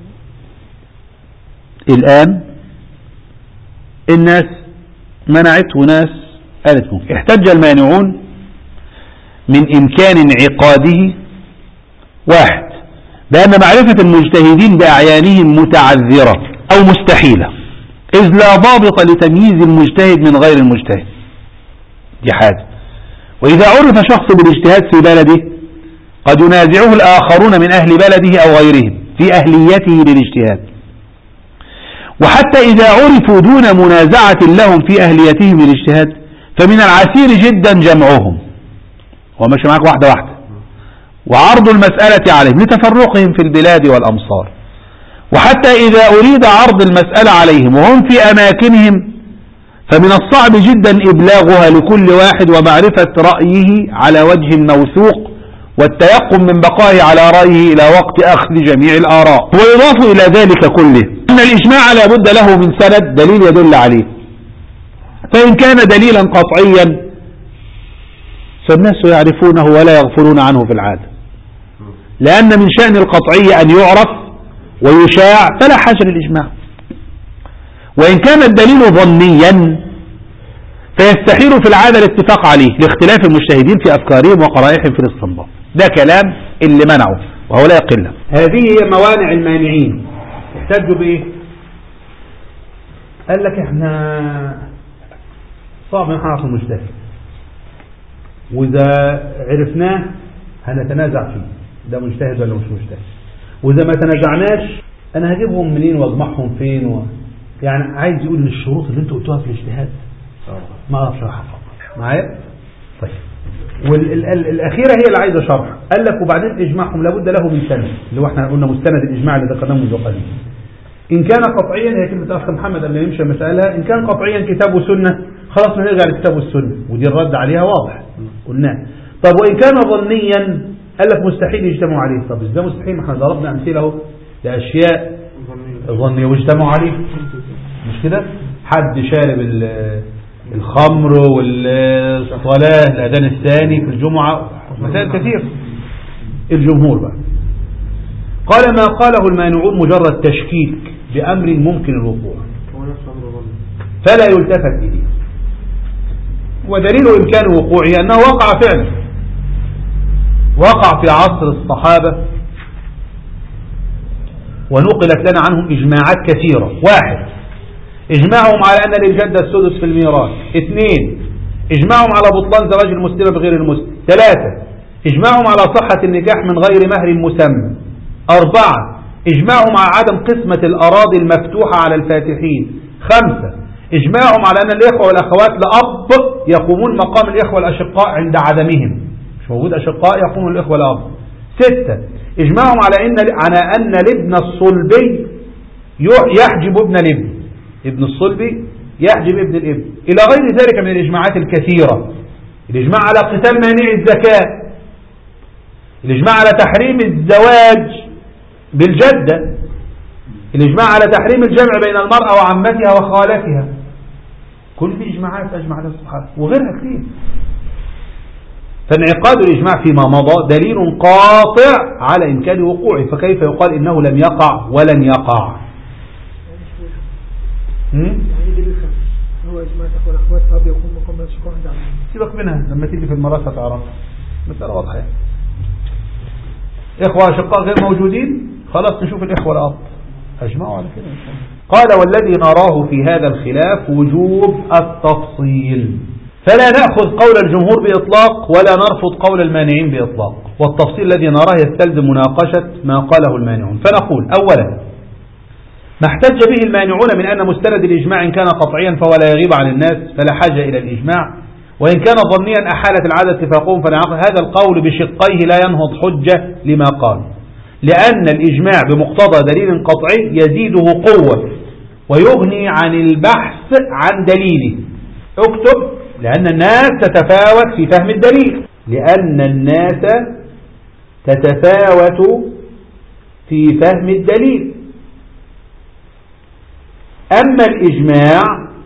الان؟ الناس منعت وناس قالت ممكن. احتج المانعون من امكان انعقاده: واحد، بان معرفة المجتهدين باعيانهم متعذرة او مستحيلة، اذ لا ضابط لتمييز المجتهد من غير المجتهد. دي حاجة. واذا عرف شخص بالاجتهاد في بلده قد ينازعه الاخرون من اهل بلده او غيرهم في اهليته للاجتهاد. وحتى اذا عرفوا دون منازعة لهم في اهليتهم للاجتهاد فمن العسير جدا جمعهم، هو ماشي معاك واحدة واحدة، وعرض المسألة عليهم لتفرقهم في البلاد والأمصار. وحتى إذا أريد عرض المسألة عليهم وهم في أماكنهم فمن الصعب جدا إبلاغها لكل واحد ومعرفة رأيه على وجه موثوق، والتيقن من بقائه على رأيه إلى وقت أخذ جميع الآراء. ويضاف إلى ذلك كله أن الإجماع لا بد له من سند دليل يدل عليه، فإن كان دليلا قطعيا فالناس يعرفونه ولا يغفلون عنه في العادة، لأن من شأن القطعية أن يعرف ويشاع، فلا حاجة للإجماع. وإن كان الدليل ظنيا فيستحيل في العادة الاتفاق عليه لاختلاف المجتهدين في أفكارهم وقرائحهم في الاستنباط. ده كلام اللي منعه وهو لا يقل. هذه هي موانع المانعين. احتجوا بإيه؟ قال لك احنا صعب نعرف المجتهد، وإذا عرفناه هنتنازع فيه، ده مجتهد ولا مش مجتهد. وإذا ما تنازعناش أنا هجيبهم منين واجمعهم فين يعني عايز يقول للشروط اللي انتوا قلتوها في الاجتهاد ما أعرفش أحفظها معايا. طيب والأخيرة هي اللي عايزة شرح. قال لك وبعدين إجماعهم لابد له من سند، اللي هو احنا قلنا مستند الإجماع اللي ذكرناه منذ قليل. إن كان قطعيا، هي كلمة أخ محمد قبل يمشي مسألة، إن كان قطعيا كتاب وسنة خلاص نرجع للكتاب والسنة، ودي الرد عليها واضح قلناه. طب وإن كان ظنيا قال لك مستحيل يجتمعوا عليه. طب إزاي مستحيل؟ ما احنا ضربنا أمثله لأشياء ظنية واجتمعوا عليه، مش كده؟ حد شارب الخمر والصلاة الأذان الثاني في الجمعة، مسائل كثير. الجمهور بقى قال ما قاله المانعون مجرد تشكيك بأمر ممكن الوقوع فلا يلتفت إليه، ودليل إمكان وقوعه أنه وقع فعلا، وقع في عصر الصحابة ونقلت لنا عنهم إجماعات كثيرة. 1 إجماعهم على أن للجدة السدس في الميراث. 2 إجماعهم على بطلان زواج المسلم بغير المسلم. 3 إجماعهم على صحة النكاح من غير مهر مسمى. 4 إجماعهم على عدم قسمة الأراضي المفتوحة على الفاتحين. 5 إجماعهم على أن الإخوة والأخوات لأب يقومون مقام الإخوة الأشقاء عند عدمهم، مش موجود أشقاء يقومون الإخوة لأب. 6 إجماعهم على أن الابن الصلبي يحجب ابن الابن، ابن الصلبي يحجب ابن الابن، إلى غير ذلك من الإجماعات الكثيرة. الإجماع على قتال مانع الزكاة، الإجماع على تحريم الزواج بالجدة، الإجماع على تحريم الجمع بين المرأة وعمتها وخالتها. كل دي إجماعات أجمع عليها الصحابة وغيرها كثير. فانعقاد الإجماع فيما مضى دليل قاطع على إمكان وقوعه، فكيف يقال إنه لم يقع ولن يقع؟ هو إجماع تقول أخوات أب يقوم مقام الأشقاء عند عمتها. سيبك منها لما تيجي في المراسة تعرف مسألة واضحة. إخوة أشقاء غير موجودين، خلاص نشوف الإخوة الأب أجمعوا على كده. قال والذي نراه في هذا الخلاف وجوب التفصيل، فلا نأخذ قول الجمهور بإطلاق ولا نرفض قول المانعين بإطلاق، والتفصيل الذي نراه يستلزم مناقشة ما قاله المانعون. فنقول أولا ما احتج به المانعون من أن مستند الإجماع إن كان قطعيا فهو لا يغيب عن الناس فلا حاجة إلى الإجماع، وإن كان ظنيا أحالة العادة اتفاقهم فنعقد. هذا القول بشقيه لا ينهض حجة لما قال، لأن الإجماع بمقتضى دليل قطعي يزيده قوة ويغني عن البحث عن دليله. اكتب لأن الناس تتفاوت في فهم الدليل، لأن الناس تتفاوت في فهم الدليل. أما الإجماع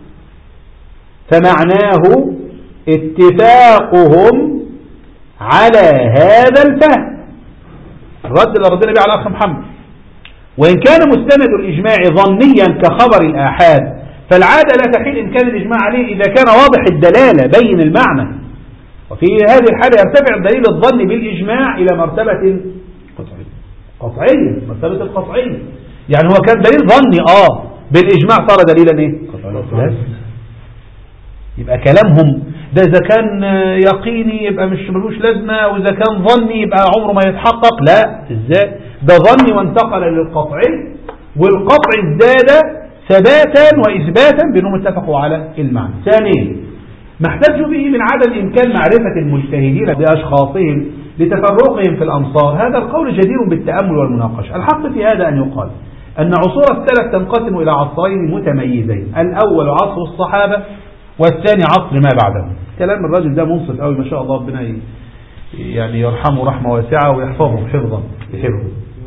فمعناه اتفاقهم على هذا الفهم، الرد اللي ردنا به على الأخ محمد. وإن كان مستند الإجماع ظنيا كخبر الآحاد فالعادة لا تحيل إمكان الإجماع عليه إذا كان واضح الدلالة بين المعنى، وفي هذه الحالة يرتفع الدليل الظني بالإجماع إلى مرتبة قطعية، مرتبة القطعية. يعني هو كان دليل ظني بالإجماع صار دليلا إيه؟ يبقى كلامهم ده إذا كان يقيني يبقى مش ملوش لازمة، وإذا كان ظني يبقى عمره ما يتحقق. لا، إزاي؟ ده ظني وانتقل للقطعي، والقطع ازداد ثباتا وإثباتا بأنهم اتفقوا على المعنى. ثانيا ما احتجوا به من عدم إمكان معرفة المجتهدين بأشخاصهم لتفرقهم في الأمصار. هذا القول جدير بالتأمل والمناقشة. الحق في هذا أن يقال أن عصور السلف تنقسم إلى عصرين متميزين، الأول عصر الصحابة والثاني عصر ما بعدهم. كلام الرجل ده منصف قوي ما شاء الله، ربنا يعني يرحمه رحمة واسعة ويحفظه حفظا بحفظه.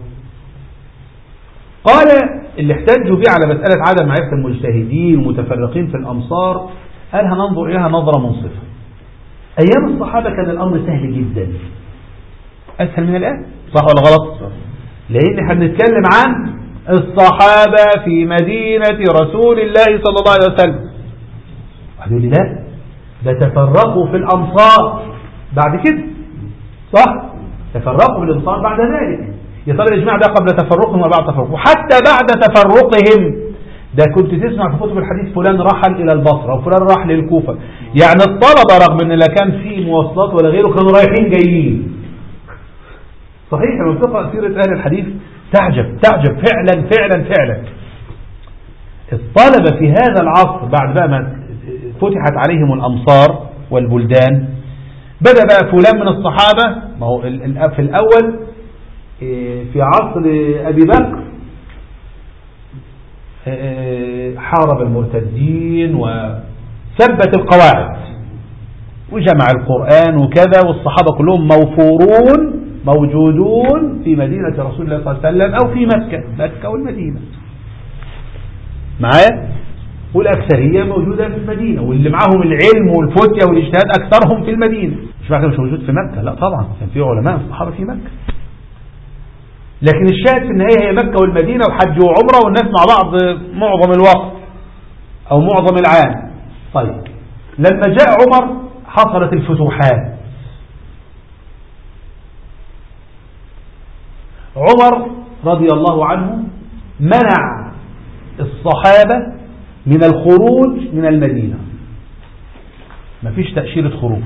قال اللي احتجوا به على مسألة عدم معرفة المجتهدين المتفرقين في الأمصار قال هننظر إليها نظرة منصفة. أيام الصحابة كان الأمر سهل جدا، أسهل من الآن، صح ولا غلط؟ لأن احنا بنتكلم عن الصحابة في مدينة رسول الله صلى الله عليه وسلم. قالوا لي لا، ده تفرقوا في الأمصار بعد كده، صح؟ تفرقوا في الأمصار بعد ذلك. يا ترى الإجماع ده قبل تفرقهم وبعد تفرقهم؟ حتى بعد تفرقهم ده كنت تسمع في كتب الحديث فلان رحل إلى البصرة وفلان راح للكوفة. يعني الطلبة رغم أن لا كان في مواصلات ولا غيره كانوا رايحين جايين. صحيح لما تقرأ سيرة أهل الحديث تعجب فعلا فعلا فعلا. الطلبة في هذا العصر بعد بقى ما فتحت عليهم الأمصار والبلدان بدأ بقى فلان من الصحابة، ما هو في الأول في عصر أبي بكر حارب المرتدين وثبت القواعد وجمع القرآن وكذا، والصحابة كلهم موفورون موجودون في مدينة رسول الله صلى الله عليه وسلم أو في مكة والمدينة معايا، والأكثرية موجودة في المدينة، واللي معاهم العلم والفتية والاجتهاد أكثرهم في المدينة. مش معنى مش موجود في مكة، لا طبعا كان في علماء الصحابة في مكة، لكن الشاهد في النهاية هي مكة والمدينة وحج وعمرة والناس مع بعض معظم الوقت أو معظم العام. طيب لما جاء عمر حصلت الفتوحات. عمر رضي الله عنه منع الصحابة من الخروج من المدينة، مفيش تأشيرة خروج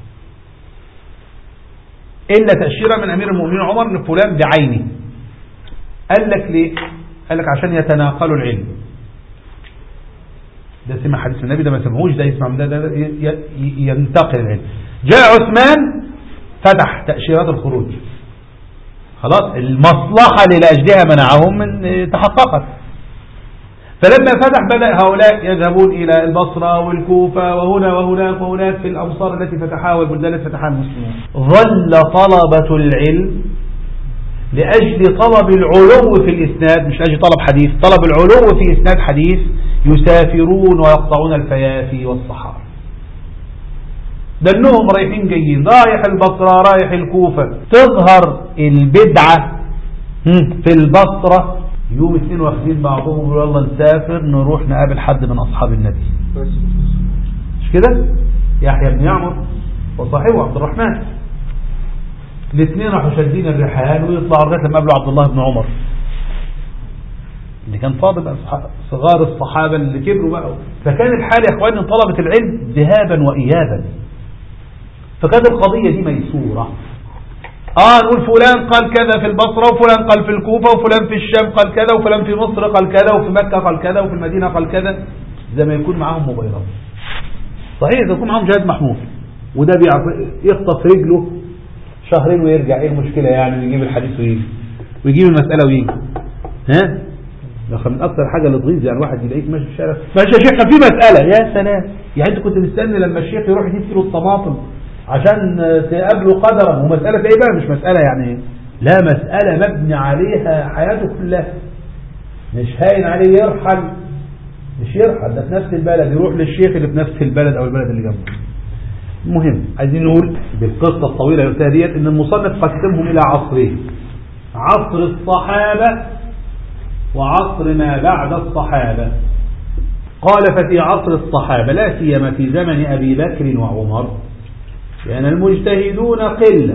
إلا تأشيرة من أمير المؤمنين عمر ان فلان بعينه. قال لك ليه؟ قال لك عشان يتناقلوا العلم. ده سمع حديث النبي، ده ما سمعوش، ده يسمع من ده ينتقل العلم. جاء عثمان فتح تأشيرات الخروج، خلاص المصلحة لأجلها منعهم من تحققت. فلما فتح بدأ هؤلاء يذهبون إلى البصرة والكوفة وهنا وهناك وهناك في الأمصار التي فتحها والبلدان التي فتحها المسلمون. ظل طلبة العلم لأجل طلب العلو في الإسناد، مش أجل طلب حديث، طلب العلو في إسناد حديث، يسافرون ويقطعون الفيافي والصحارى، دنهم رايحين جايين، رايح البصرة رايح الكوفة. تظهر البدعة في البصرة يوم اثنين واخدين بعضهم يقولوا يلا نسافر نروح نقابل حد من أصحاب النبي، مش كده؟ يحيى بن يعمر وصاحبه عبد الرحمن، الاثنين راحوا شادين الرحال ويطلعوا لغايه لما قابلوا عبد الله بن عمر اللي كان فاضل صغار الصحابة اللي كبروا بقى. فكان الحال يا اخواني طلبة العلم ذهابا وإيابا، فكانت القضية دي ميسورة. نقول فلان قال كذا في البصرة وفلان قال في الكوفة وفلان في الشام قال كذا وفلان في مصر قال كذا وفي مكة قال كذا وفي المدينة قال كذا، زي ما يكون معاهم موبايلات. صحيح إذا يكون معاهم جهاز محمول وده يخطف رجله شهرين ويرجع، ايه المشكلة يعني؟ ويجيب الحديث ويجيب المسألة ويجي. من أكثر حاجة اللي تغيظ يعني واحد يلاقيك ماشي في الشارع ماشي يا شيخ في مسألة، يا سلام، يعني أنت كنت مستني لما الشيخ يروح يجيب كيلو الطماطم عشان تقابله قدرا، ومسألة ايه بقى؟ مش مسألة يعني، لا مسألة مبني عليها حياته كلها، مش هاين عليه يرحل، مش يرحل ده في نفس البلد، يروح للشيخ اللي في نفس البلد أو البلد اللي جنبه. المهم عايزين نقول بالقصة الطويلة ديت ان المصنف قسمهم إلى عصرين: عصر الصحابة وعصر ما بعد الصحابة. قال ففي عصر الصحابة لا سيما في زمن أبي بكر وعمر كان المجتهدون قلة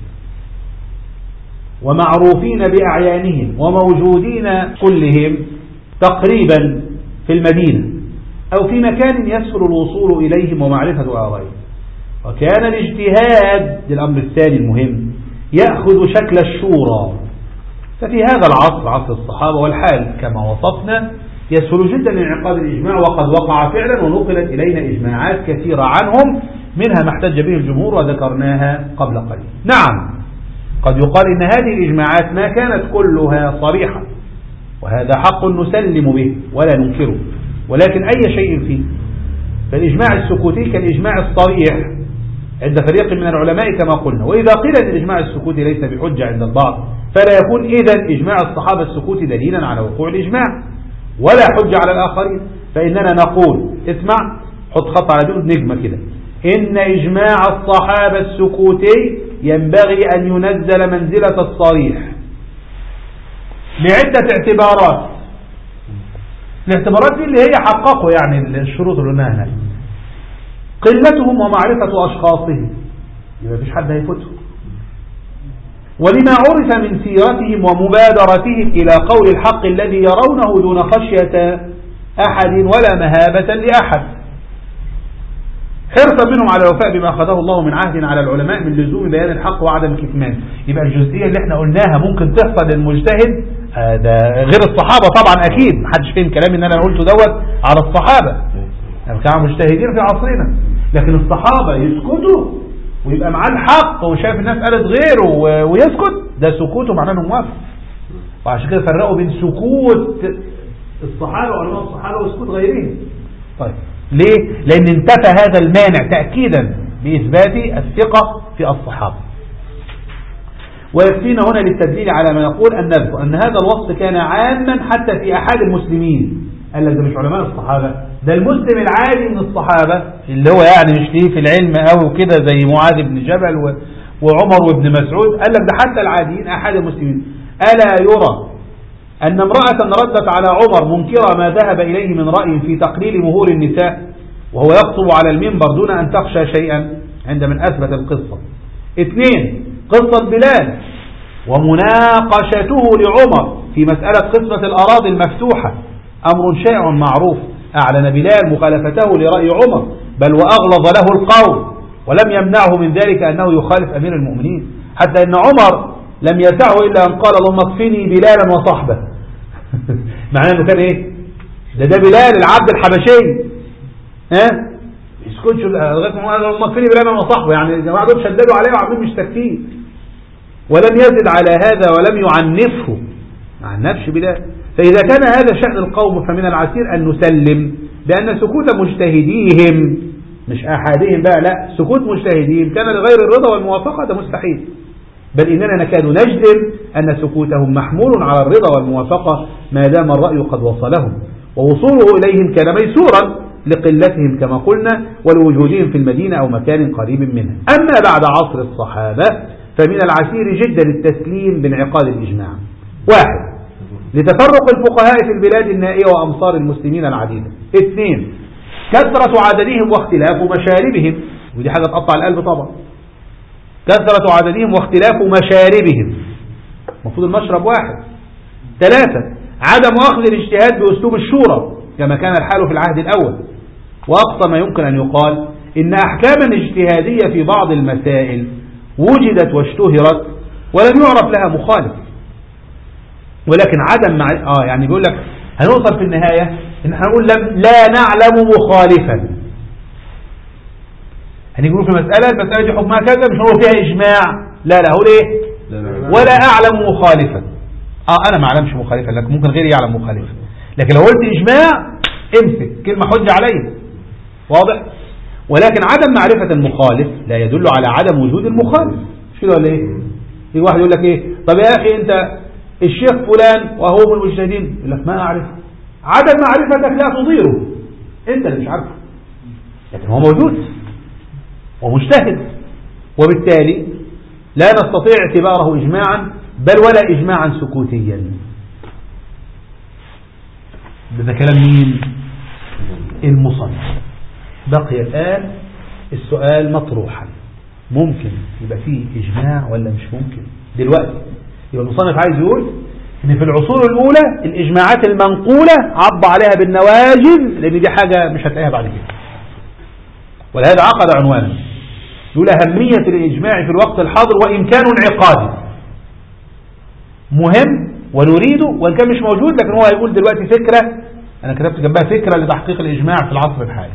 ومعروفين بأعيانهم وموجودين كلهم تقريبا في المدينة أو في مكان يسهل الوصول إليهم ومعرفة آرائهم. وكان الاجتهاد الأمر الثاني المهم يأخذ شكل الشورى. ففي هذا العصر عصر الصحابة والحال كما وصفنا يسهل جدا انعقاد الإجماع، وقد وقع فعلا ونقلت إلينا إجماعات كثيرة عنهم منها ما احتج به الجمهور وذكرناها قبل قليل. نعم قد يقال إن هذه الإجماعات ما كانت كلها صريحة، وهذا حق نسلم به ولا ننكره، ولكن أي شيء فيه. فالإجماع السكوتي كالإجماع الصريح عند فريق من العلماء كما قلنا. وإذا قيل أن الإجماع السكوتي ليس بحجة عند البعض فلا يكون إذن إجماع الصحابة السكوتي دليلا على وقوع الإجماع ولا حجة على الآخرين. فإننا نقول اسمع، حط خط على دي نجمة كده، إن إجماع الصحابة السكوتي ينبغي أن ينزل منزلة الصريح لعدة اعتبارات. الاعتبارات دي اللي هي حققوا يعني الشروط اللي قلناها هنا: قلتهم ومعرفة أشخاصهم، يبقى مفيش حد هيفوتهم، ولما عرف من سيرتهم ومبادرتهم إلى قول الحق الذي يرونه دون خشية أحد ولا مهابة لأحد، حرصا منهم على الوفاء بما أخذه الله من عهد على العلماء من لزوم بيان الحق وعدم الكتمان. يبقى الجزئية اللي احنا قلناها ممكن تحصل للمجتهد، هذا غير الصحابة طبعا أكيد، محدش فهم كلامي ان انا قلته دوت على الصحابة، كانوا مجتهدين في عصرنا، لكن الصحابة يسكتوا ويبقى معاه الحق وشايف الناس قالت غيره ويسكت، ده سكوته معناه انه موافق. وعشان كده فرقوا بين سكوت الصحابة وعلماء الصحابة وسكوت غيرهم. طيب ليه؟ لأن انتفى هذا المانع تأكيدا بإثبات الثقة في الصحابة. ويكفينا هنا للتدليل على ما نقول أن نذكر أن هذا الوصف كان عاما حتى في أحد المسلمين. قال لك ده مش علماء الصحابة، ده المسلم العادي من الصحابة اللي هو يعني مش ليه في العلم أو كده زي معاذ بن جبل وعمر وابن مسعود. قال لك ده حتى العاديين أحد المسلمين. ألا يرى أن امرأة ردت على عمر منكرة ما ذهب إليه من رأي في تقليل مهور النساء وهو يخطب على المنبر دون أن تخشى شيئا عند من أثبت القصة. 2 قصة بلال ومناقشته لعمر في مسألة قصة الأراضي المفتوحة أمر شائع معروف. أعلن بلال مخالفته لرأي عمر بل وأغلظ له القول ولم يمنعه من ذلك أنه يخالف أمير المؤمنين، حتى أن عمر لم يسعه إلا أن قال اللهم اكفني بلالا وصحبه. معناه أنه كان إيه؟ ده بلال العبد الحبشي، يسكتش لغاية ما قال اللهم اكفني بلالا وصحبه، يعني الجماعة دول شددوا عليه وعاملين مش تكفين. ولم يزد على هذا ولم يعنفه، ما عنفش بلال. فإذا كان هذا شأن القوم فمن العسير أن نسلم بأن سكوت مجتهديهم مش أحدهم بقى، لا، سكوت مجتهديهم كان لغير الرضا والموافقة، ده مستحيل. بل إننا نكاد نجزم أن سكوتهم محمول على الرضا والموافقة ما دام الرأي قد وصلهم، ووصوله إليهم كان ميسورا لقلتهم كما قلنا ولوجودهم في المدينة أو مكان قريب منها. أما بعد عصر الصحابة فمن العسير جدا التسليم بانعقاد الإجماع. 1 لتفرق الفقهاء في البلاد النائية وأمصار المسلمين العديدة. 2 كثرة عددهم واختلاف مشاربهم، ودي حاجة تقطع القلب طبعا. كثرة عددهم واختلاف مشاربهم، المفروض المشرب واحد. 3 عدم أخذ الاجتهاد بأسلوب الشورى كما كان الحال في العهد الأول. وأقصى ما يمكن أن يقال إن أحكاما اجتهادية في بعض المسائل وجدت واشتهرت ولم يعرف لها مخالف، ولكن عدم يعني بيقول لك هنوصل في النهاية إن احنا نقول لا نعلم مخالفا. هنقول في المسألة دي حكمها كذا، مش هنقول فيها إجماع، لا هقول إيه؟ ولا أعلم مخالفا. أنا ما أعلمش مخالفا، لكن ممكن غيري يعلم مخالفا. لكن لو قلت إجماع امسك كلمة حجة عليه، واضح؟ ولكن عدم معرفة المخالف لا يدل على عدم وجود المخالف. مش كده ولا إيه؟ يجي واحد يقول لك إيه؟ طب يا أخي أنت الشيخ فلان وهو من المجتهدين، يقول لك ما أعرف. عدم معرفتك لا تضيره، أنت اللي مش عارفه، لكن هو موجود ومجتهد، وبالتالي لا نستطيع اعتباره إجماعا بل ولا إجماعا سكوتيا. ده كلام مين؟ المصنف. بقي الآن السؤال مطروحا، ممكن يبقى فيه إجماع ولا مش ممكن؟ دلوقتي يبقى المصنف عايز يقول إن في العصور الأولى الإجماعات المنقولة عض عليها بالنواجذ، لأن دي حاجة مش هتلاقيها بعد كده. ولهذا عقد عنوانا يقول أهمية الإجماع في الوقت الحاضر وإمكان انعقاده مهم ونريده، وإن كان مش موجود لكن هو هيقول دلوقتي فكرة أنا كتبت جنبها فكرة لتحقيق الإجماع في العصر الحالي.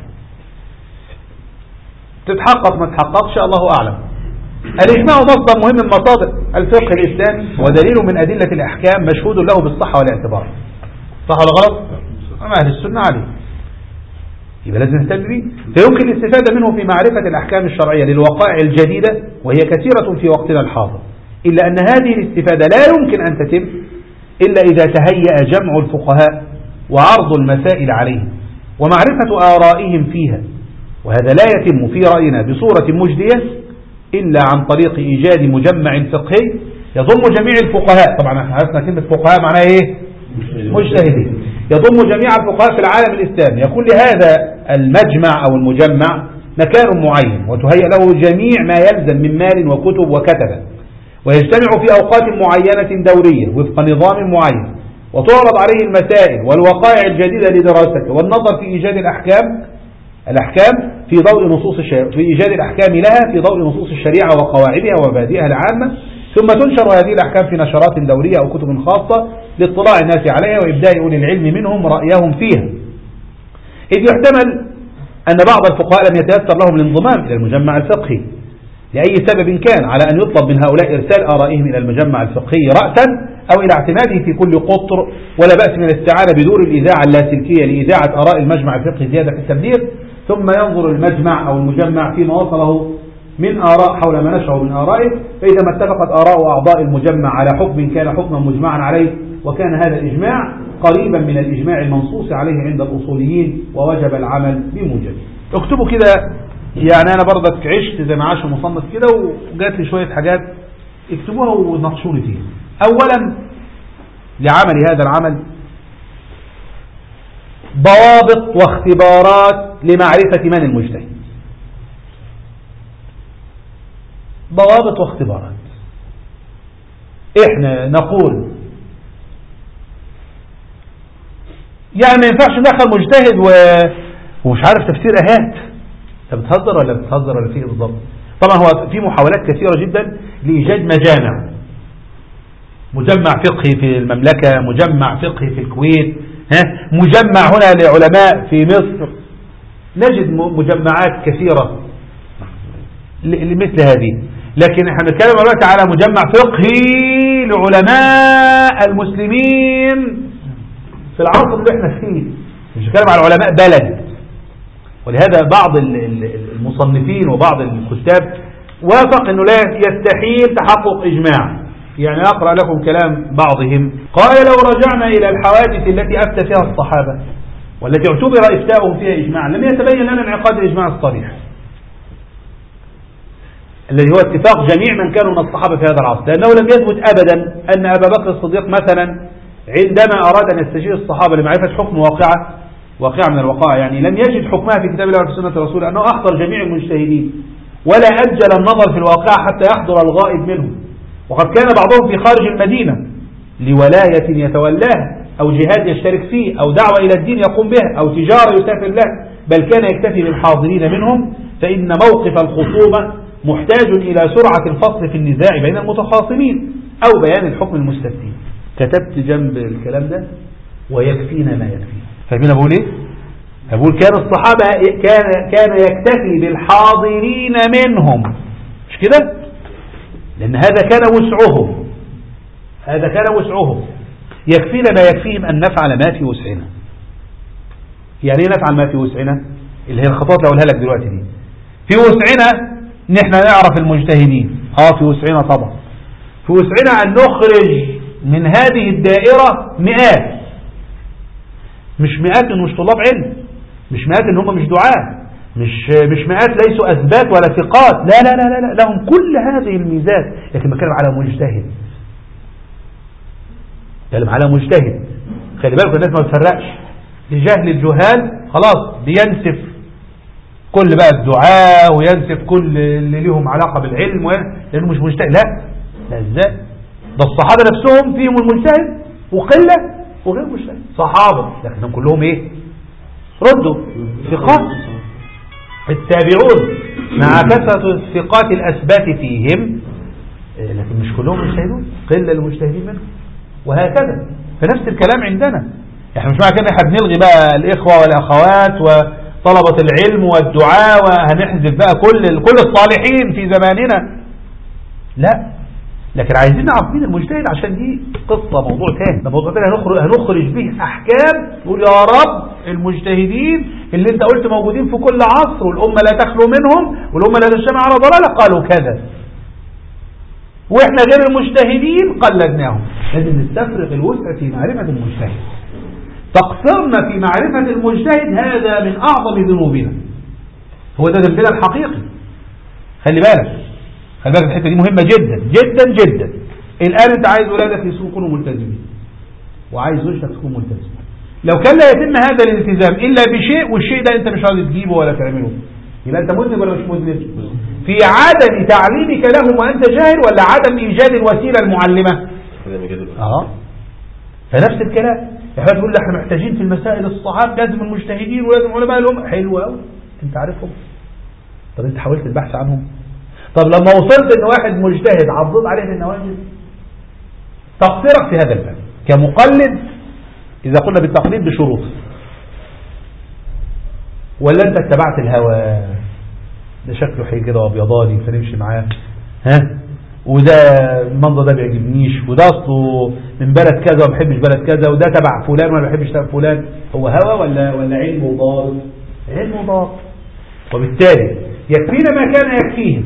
تتحقق ما تحققش الله أعلم. الإجماع مصدر مهم من مصادر الفقه الإسلامي ودليل من أدلة الأحكام مشهود له بالصحة والاعتبار. صح ولا غلط؟ أما أهل السنة عليه، يبقى لازم نهتم به. فيمكن الاستفادة منه في معرفة الأحكام الشرعية للوقائع الجديدة وهي كثيرة في وقتنا الحاضر، إلا أن هذه الاستفادة لا يمكن أن تتم إلا إذا تهيأ جمع الفقهاء وعرض المسائل عليهم ومعرفة آرائهم فيها، وهذا لا يتم في رأينا بصورة مجدية إلا عن طريق إيجاد مجمع فقهي يضم جميع الفقهاء. طبعا احنا عرفنا كلمة فقهاء معناها إيه؟ مجتهدين. يضم جميع الفقهاء في العالم الإسلامي. يكون لهذا المجمع أو المجمع مكان معين وتهيأ له جميع ما يلزم من مال وكتب وكتبة، ويجتمع في أوقات معينة دورية وفق نظام معين، وتعرض عليه المسائل والوقائع الجديدة لدراسته والنظر في إيجاد الأحكام في ضوء نصوص في إيجاد الأحكام لها في ضوء نصوص الشريعة وقواعدها ومبادئها العامة، ثم تنشر هذه الأحكام في نشرات دورية أو كتب خاصة لاطلاع الناس عليها وإبداء أولي العلم منهم رأيهم فيها. إذ يحتمل أن بعض الفقهاء لم يتيسر لهم الانضمام إلى المجمع الفقهي لأي سبب كان على أن يطلب من هؤلاء إرسال آرائهم إلى المجمع الفقهي رأسا أو إلى اعتماده في كل قطر، ولا بأس من الاستعانة بدور الإذاعة اللاسلكية لإذاعة آراء المجمع الفقهي زيادة في التبليغ، ثم ينظر المجمع أو المجمع فيما وصله من آراء حول ما نشعر من آرائه، فإذا ما اتفقت آراء أعضاء المجمع على حكم كان حكما مجمعا عليه، وكان هذا الإجماع قريبا من الإجماع المنصوص عليه عند الأصوليين، ووجب العمل بموجبه. اكتبوا كده، يعني أنا برضك عشت زي ما عاش المصنف كده، وجات لي شوية حاجات اكتبوها وناقشوني فيها. أولا لعمل هذا العمل ضوابط واختبارات لمعرفة من المجتهد. ضوابط واختبارات. احنا نقول يعني ما ينفعش ندخل مجتهد ومش عارف تفسير آيات. انت بتهزر ولا فيه بالضبط؟ طبعا هو في محاولات كثيرة جدا لإيجاد مجامع، مجمع فقهي في المملكة، مجمع فقهي في الكويت، مجمع هنا لعلماء في مصر. نجد مجمعات كثيرة لمثل هذه، لكن احنا نتكلم دلوقتي على مجمع فقهي لعلماء المسلمين في العصر اللي احنا فيه، مش نتكلم على علماء بلد. ولهذا بعض المصنفين وبعض الكتاب وافق انه لا يستحيل تحقق اجماع. يعني اقرأ لكم كلام بعضهم، قال لو رجعنا الى الحوادث التي افتى فيها الصحابة والتي اعتبر افتاؤهم فيها اجماعا لم يتبين لنا انعقاد الاجماع الصريح الذي هو اتفاق جميع من كانوا من الصحابة في هذا العصر، لأنه لم يثبت أبدا أن أبا بكر الصديق مثلا عندما أراد أن يستشير الصحابة لمعرفة حكم واقعة من الوقائع، يعني لم يجد حكمها في كتاب الله وفي سنة رسوله، أنه أحضر جميع المجتهدين ولا أجل النظر في الواقع حتى يحضر الغائب منهم. وقد كان بعضهم في خارج المدينة لولاية يتولاها أو جهاد يشترك فيه أو دعوة إلى الدين يقوم بها أو تجارة يسافر لها، بل كان يكتفي بالحاضرين منهم، فإن موقف الخصومة محتاج إلى سرعة الفصل في النزاع بين المتخاصمين أو بيان الحكم المستفتين. كتبت جنب الكلام ده ويكفينا ما يكفينا. فاهمين أقول إيه؟ أقول كان الصحابة كان يكتفي بالحاضرين منهم، مش كده؟ لأن هذا كان وسعهم، يكفينا ما يكفيهم أن نفعل ما في وسعنا. يعني ايه نفعل ما في وسعنا؟ اللي هي الخطوات اللي أقولها لك دلوقتي دي. في وسعنا نحن نعرف المجتهدين، في وسعنا طبعا، في وسعنا أن نخرج من هذه الدائرة مئات، مش مئات إنه مش طلاب علم، مش مئات إن هم مش دعاة، مش مئات ليسوا أثبات ولا ثقات، لا لا لا لا، لهم كل هذه الميزات، لكن بتكلم على مجتهد، بتكلم على مجتهد. خلي بالكم الناس ما بتفرقش، لجهل الجهال خلاص بينسف كل بقى الدعاء وينسف كل اللي لهم علاقة بالعلم لأنه مش مجتهد. لا ازاي؟ ده الصحابة نفسهم فيهم المجتهد وقلة وغير مجتهد، صحابة لكنهم كلهم ايه؟ ردوا ثقات. التابعون مع كثرة الثقات الأثبات فيهم لكن مش كلهم مجتهدون، قلة المجتهدين منهم، وهكذا. فنفس الكلام عندنا، احنا مش معنى كده احنا بنلغي بقى الإخوة والأخوات وطلبة العلم والدعاء وهنحذف بقى كل الصالحين في زماننا، لا، لكن عايزين نعرف مين المجتهد، عشان دي قصة موضوع تاني، ده موضوع تاني هنخرج به أحكام نقول يا رب المجتهدين اللي انت قلت موجودين في كل عصر والأمة لا تخلو منهم والأمة لا تجتمع على ضلالة قالوا كذا، واحنا غير المجتهدين قلدناهم. لازم نستفرغ الوسع في معرفة المجتهد. تقصرنا في معرفة المجتهد هذا من أعظم ذنوبنا، هو ده ذنبنا الحقيقي. خلي بالك الحتة دي مهمة جدا جدا جدا. الآن انت عايز ولادك يكونوا ملتزمين وعايز زوجتك تكون ملتزمة، لو كان لا يتم هذا الالتزام إلا بشيء والشيء ده انت مش عايز تجيبه ولا تعمله، يبقى انت مذنب ولا مش مذنب؟ في عدم تعليمك لهم وانت جاهل، ولا عدم ايجاد الوسيلة المعلمة؟ فنفس الكلام احنا تقول احنا محتاجين في المسائل الصعاب لازم المجتهدين ولازم علماء الأمة. حلو قوي، انت عارفهم، طب انت حاولت البحث عنهم؟ طب لما وصلت ان واحد مجتهد عضض عليه بالنواجذ، تقصيرك في هذا الباب كمقلد اذا قلنا بالتقليد بشروط، ولا انت اتبعت الهوى؟ ده شكله حي كده وابيضاني فنمشي معاه، وده المنظر ده بيعجبنيش، وده اصله من بلد كذا وما بحبش بلد كذا، وده تبع فلان وما بحبش تبع فلان. هو هوى ولا علم وضابط؟ علم وضابط. وبالتالي يكفينا ما كان يكفيهم.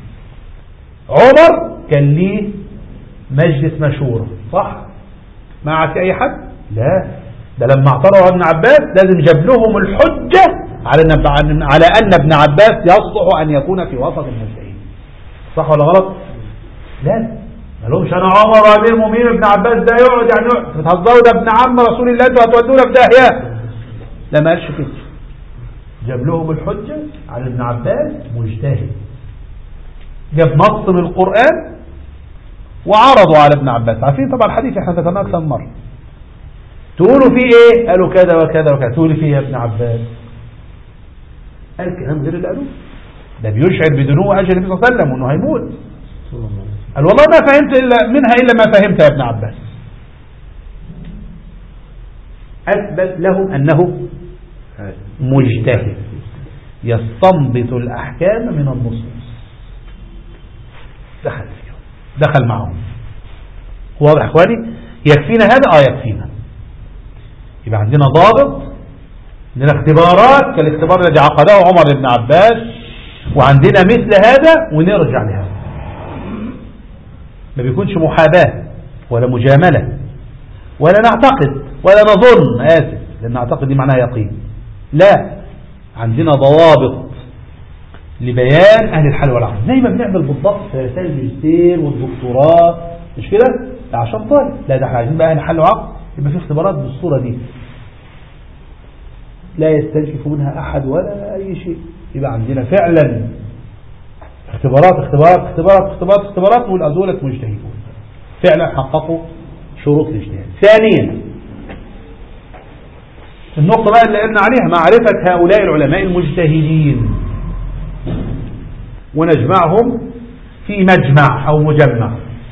عمر كان ليه مجلس مشورة صح؟ ما عاد اي حد؟ لا، ده لما اعترضوا ابن عباس لازم جاب لهم الحجة على ان ابن عباس يصلح ان يكون في وسط المجتهدين. صح ولا غلط؟ لا، ما لهمش انا عمر وامير المؤمنين ابن عباس ده يقعد يعني بتهزروا، ده ابن عم رسول الله انتوا هتودونا في داهيه. لا، ما قالش كده، جاب لهم الحجة على ابن عباس مجتهد، جاب نص من القرآن وعرضوا على ابن عباس. عارفين طبعا الحديث احنا ذكرناه اكثر من مرة. تقولوا فيه ايه؟ قالوا كذا وكذا وكذا. تقولوا فيه يا ابن عباس؟ قال كلام غير اللي قالوه، ده بيشعر بدنو اجل النبي صلى الله عليه وسلم وانه هيموت. قال والله ما فهمت منها الا ما فهمت يا ابن عباس. اثبت لهم انه مجتهد يستنبط الاحكام من النصوص. دخل فيهم، دخل معهم. واضح يا اخواني؟ يكفينا هذا؟ يكفينا. يبقى عندنا ضابط، عندنا اختبارات كالاختبار الذي عقده عمر بن عباس، وعندنا مثل هذا ونرجع لهذا. ما بيكونش محاباة ولا مجاملة ولا نعتقد ولا نظن، آسف، لأن نعتقد دي معناها يقين. لا، عندنا ضوابط لبيان أهل الحل والعقد، زي ما بنعمل بالضبط في رسائل الماجستير والدكتوراه، مش كده؟ ده عشان طالب. لا، ده احنا عايزين بقى أهل الحل والعقد يبقى في اختبارات بالصورة دي، لا يستنكف منها أحد ولا أي شيء. يبقى عندنا فعلا اختبارات اختبارات اختبارات اختبارات اختبارات، والأزولة مجتهدون فعلا حققوا شروط الاجتهاد. ثانيا، النقطة بقى اللي قلنا عليها، معرفة هؤلاء العلماء المجتهدين ونجمعهم في مجمع أو مجمع،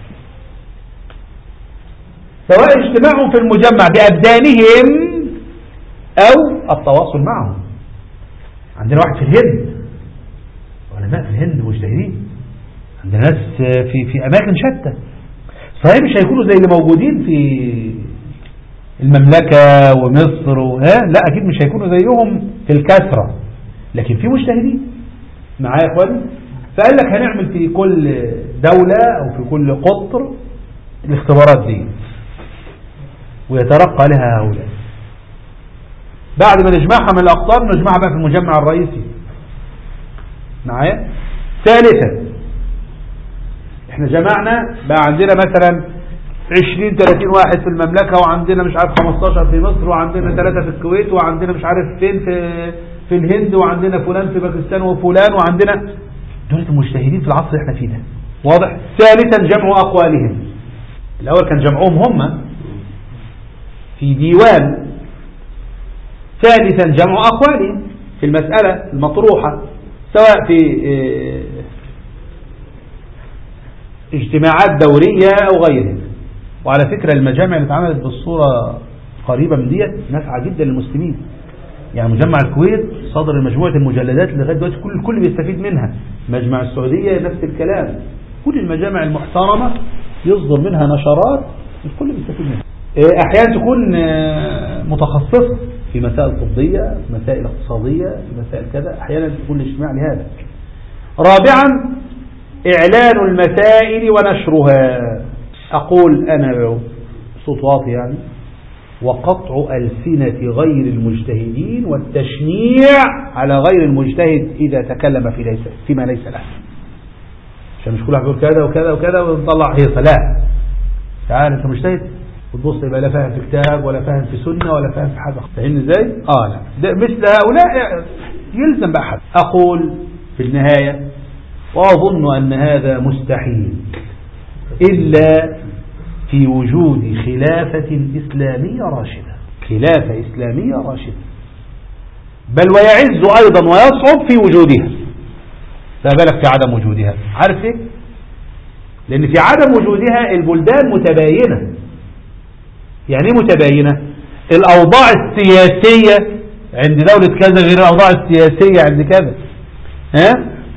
سواء اجتماعهم في المجمع بأبدانهم أو التواصل معهم. عندنا واحد في الهند، علماء في الهند مجتهدين، عندنا ناس في أماكن شتى. صحيح مش هيكونوا زي اللي موجودين في المملكة ومصر لا، أكيد مش هيكونوا زيهم في الكثرة، لكن في مجتهدين معايا يا اخواني. فقال لك هنعمل في كل دولة أو في كل قطر الاختبارات دي ويترقى لها هؤلاء. بعد ما نجمعها من الأقطار نجمعها بقى في المجمع الرئيسي معايا. ثالثا، احنا جمعنا بقى عندنا مثلا 20-30 واحد في المملكة، وعندنا مش عارف 15 في مصر، وعندنا 3 في الكويت، وعندنا مش عارف فين في الهند، وعندنا فلان في باكستان وفلان، وعندنا دولة المجتهدين في العصر احنا فيه ده. واضح. ثالثا، جمع أقوالهم. الأول كان جمعهم هم في ديوان. ثالثا، جمع أقوالهم في المسألة المطروحة، سواء في اجتماعات دورية أو غيرها. وعلى فكرة المجامع اللي اتعملت بالصورة قريبة من ديت نافعة جدا للمسلمين. يعني مجمع الكويت صدر مجموعة المجلدات اللي لغاية دلوقتي الكل بيستفيد منها. مجمع السعودية نفس الكلام. كل المجامع المحترمة يصدر منها نشرات الكل بيستفيد منها. أحيانا تكون متخصصة في مسائل طبية، في مسائل اقتصادية، في مسائل كذا. أحيانا تكون الاجتماع لهذا. رابعا، إعلان المسائل ونشرها. أقول أنا صوت واطي يعني، وقطع ألسنة غير المجتهدين والتشنيع على غير المجتهد إذا تكلم فيما ليس له. عشان مش كل واحد يقول كذا وكذا وكذا ونطلع هيصة. لا، تعال أنت مجتهد وتبص يبقى لا فاهم في كتاب ولا فاهم في سنة ولا فاهم في حاجة. فاهمني ازاي؟ لا، مثل هؤلاء يلزم بقى حد. أقول في النهاية، وأظن أن هذا مستحيل إلا في وجود خلافة إسلامية راشدة. خلافة إسلامية راشدة، بل ويعز أيضا ويصعب في وجودها، فبالك في عدم وجودها. عارف إيه؟ لأن في عدم وجودها البلدان متباينة. يعني ايه متباينة؟ الأوضاع السياسية عند دولة كذا غير الأوضاع السياسية عند كذا.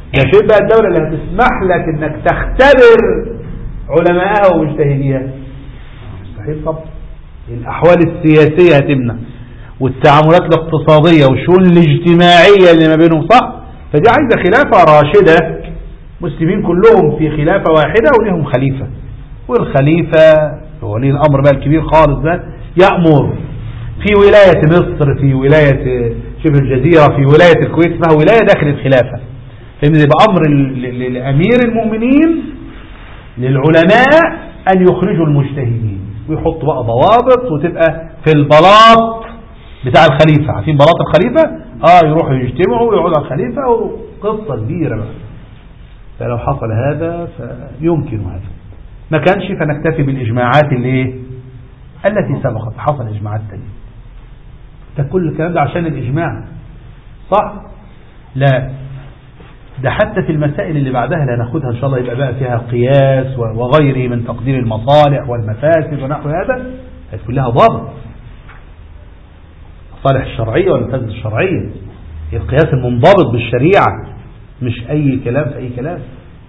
ده فين بقى الدولة اللي هتسمح لك انك تختبر علماءها ومجتهديها؟ مستحيل طبعا. الأحوال السياسية هتمنع، والتعاملات الاقتصادية والشؤون الاجتماعية اللي ما بينهم، صح؟ فدي عايزة خلافة راشدة، مسلمين كلهم في خلافة واحدة وليهم خليفة، والخليفة ولي الأمر بقى الكبير خالص ده يأمر في ولاية مصر، في ولاية شبه الجزيرة، في ولاية الكويت، اسمها ولاية داخل الخلافة، فإن بأمر لأمير المؤمنين للعلماء أن يخرجوا المجتهدين ويحطوا بقى ضوابط، وتبقى في البلاط بتاع الخليفة، عارفين بلاط الخليفة؟ يروحوا يجتمعوا ويقعدوا على الخليفة، وقصة كبيرة بقى. فلو حصل هذا فيمكن هذا، ما كانش فنكتفي بالإجماعات التي سبقت. حصل إجماعات تانية، ده كل الكلام ده عشان الإجماع، صح؟ لا، ده حتى في المسائل اللي بعدها اللي هناخدها إن شاء الله يبقى بقى فيها قياس وغيره من تقدير المصالح والمفاسد ونحو هذا، هتكون لها ضابط، المصالح الشرعية والمفاسد الشرعية، القياس المنضبط بالشريعة، مش أي كلام في أي كلام.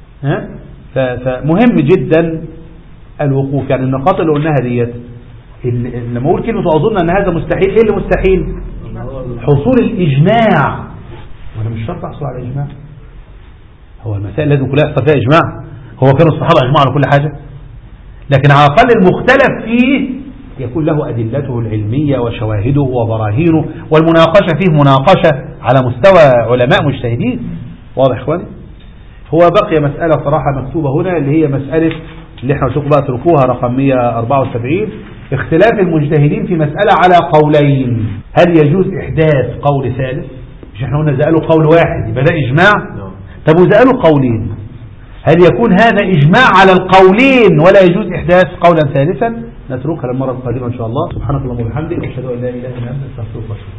فمهم جدا الوقوف. يعني النقاط اللي قلناها ديت، لما أقول كلمة وأظن أن هذا مستحيل، إيه اللي مستحيل؟ حصول الإجماع، وأنا مش شرط أحصل على الإجماع. هو المسائل لازم كلها يحصل فيها إجماع؟ هو كانوا الصحابة إجماع على كل حاجة؟ لكن على الأقل المختلف فيه يكون له أدلته العلمية وشواهده وبراهينه، والمناقشة فيه مناقشة على مستوى علماء مجتهدين. واضح إخواني؟ هو بقي مسألة صراحة مكتوبة هنا، اللي هي مسألة اللي احنا نشوف بقى تركوها رقم 174، اختلاف المجتهدين في مسألة على قولين. هل يجوز إحداث قول ثالث؟ مش احنا قلنا زقلوا قول واحد يبقى ده إجماع؟ طب وزقلوا قولين، هل يكون هذا إجماع على القولين ولا يجوز إحداث قولا ثالثا؟ نتركها للمرة القادمة إن شاء الله. سبحانك اللهم وبحمدك، أشهد أن لا إله إلا أنت، أستغفرك.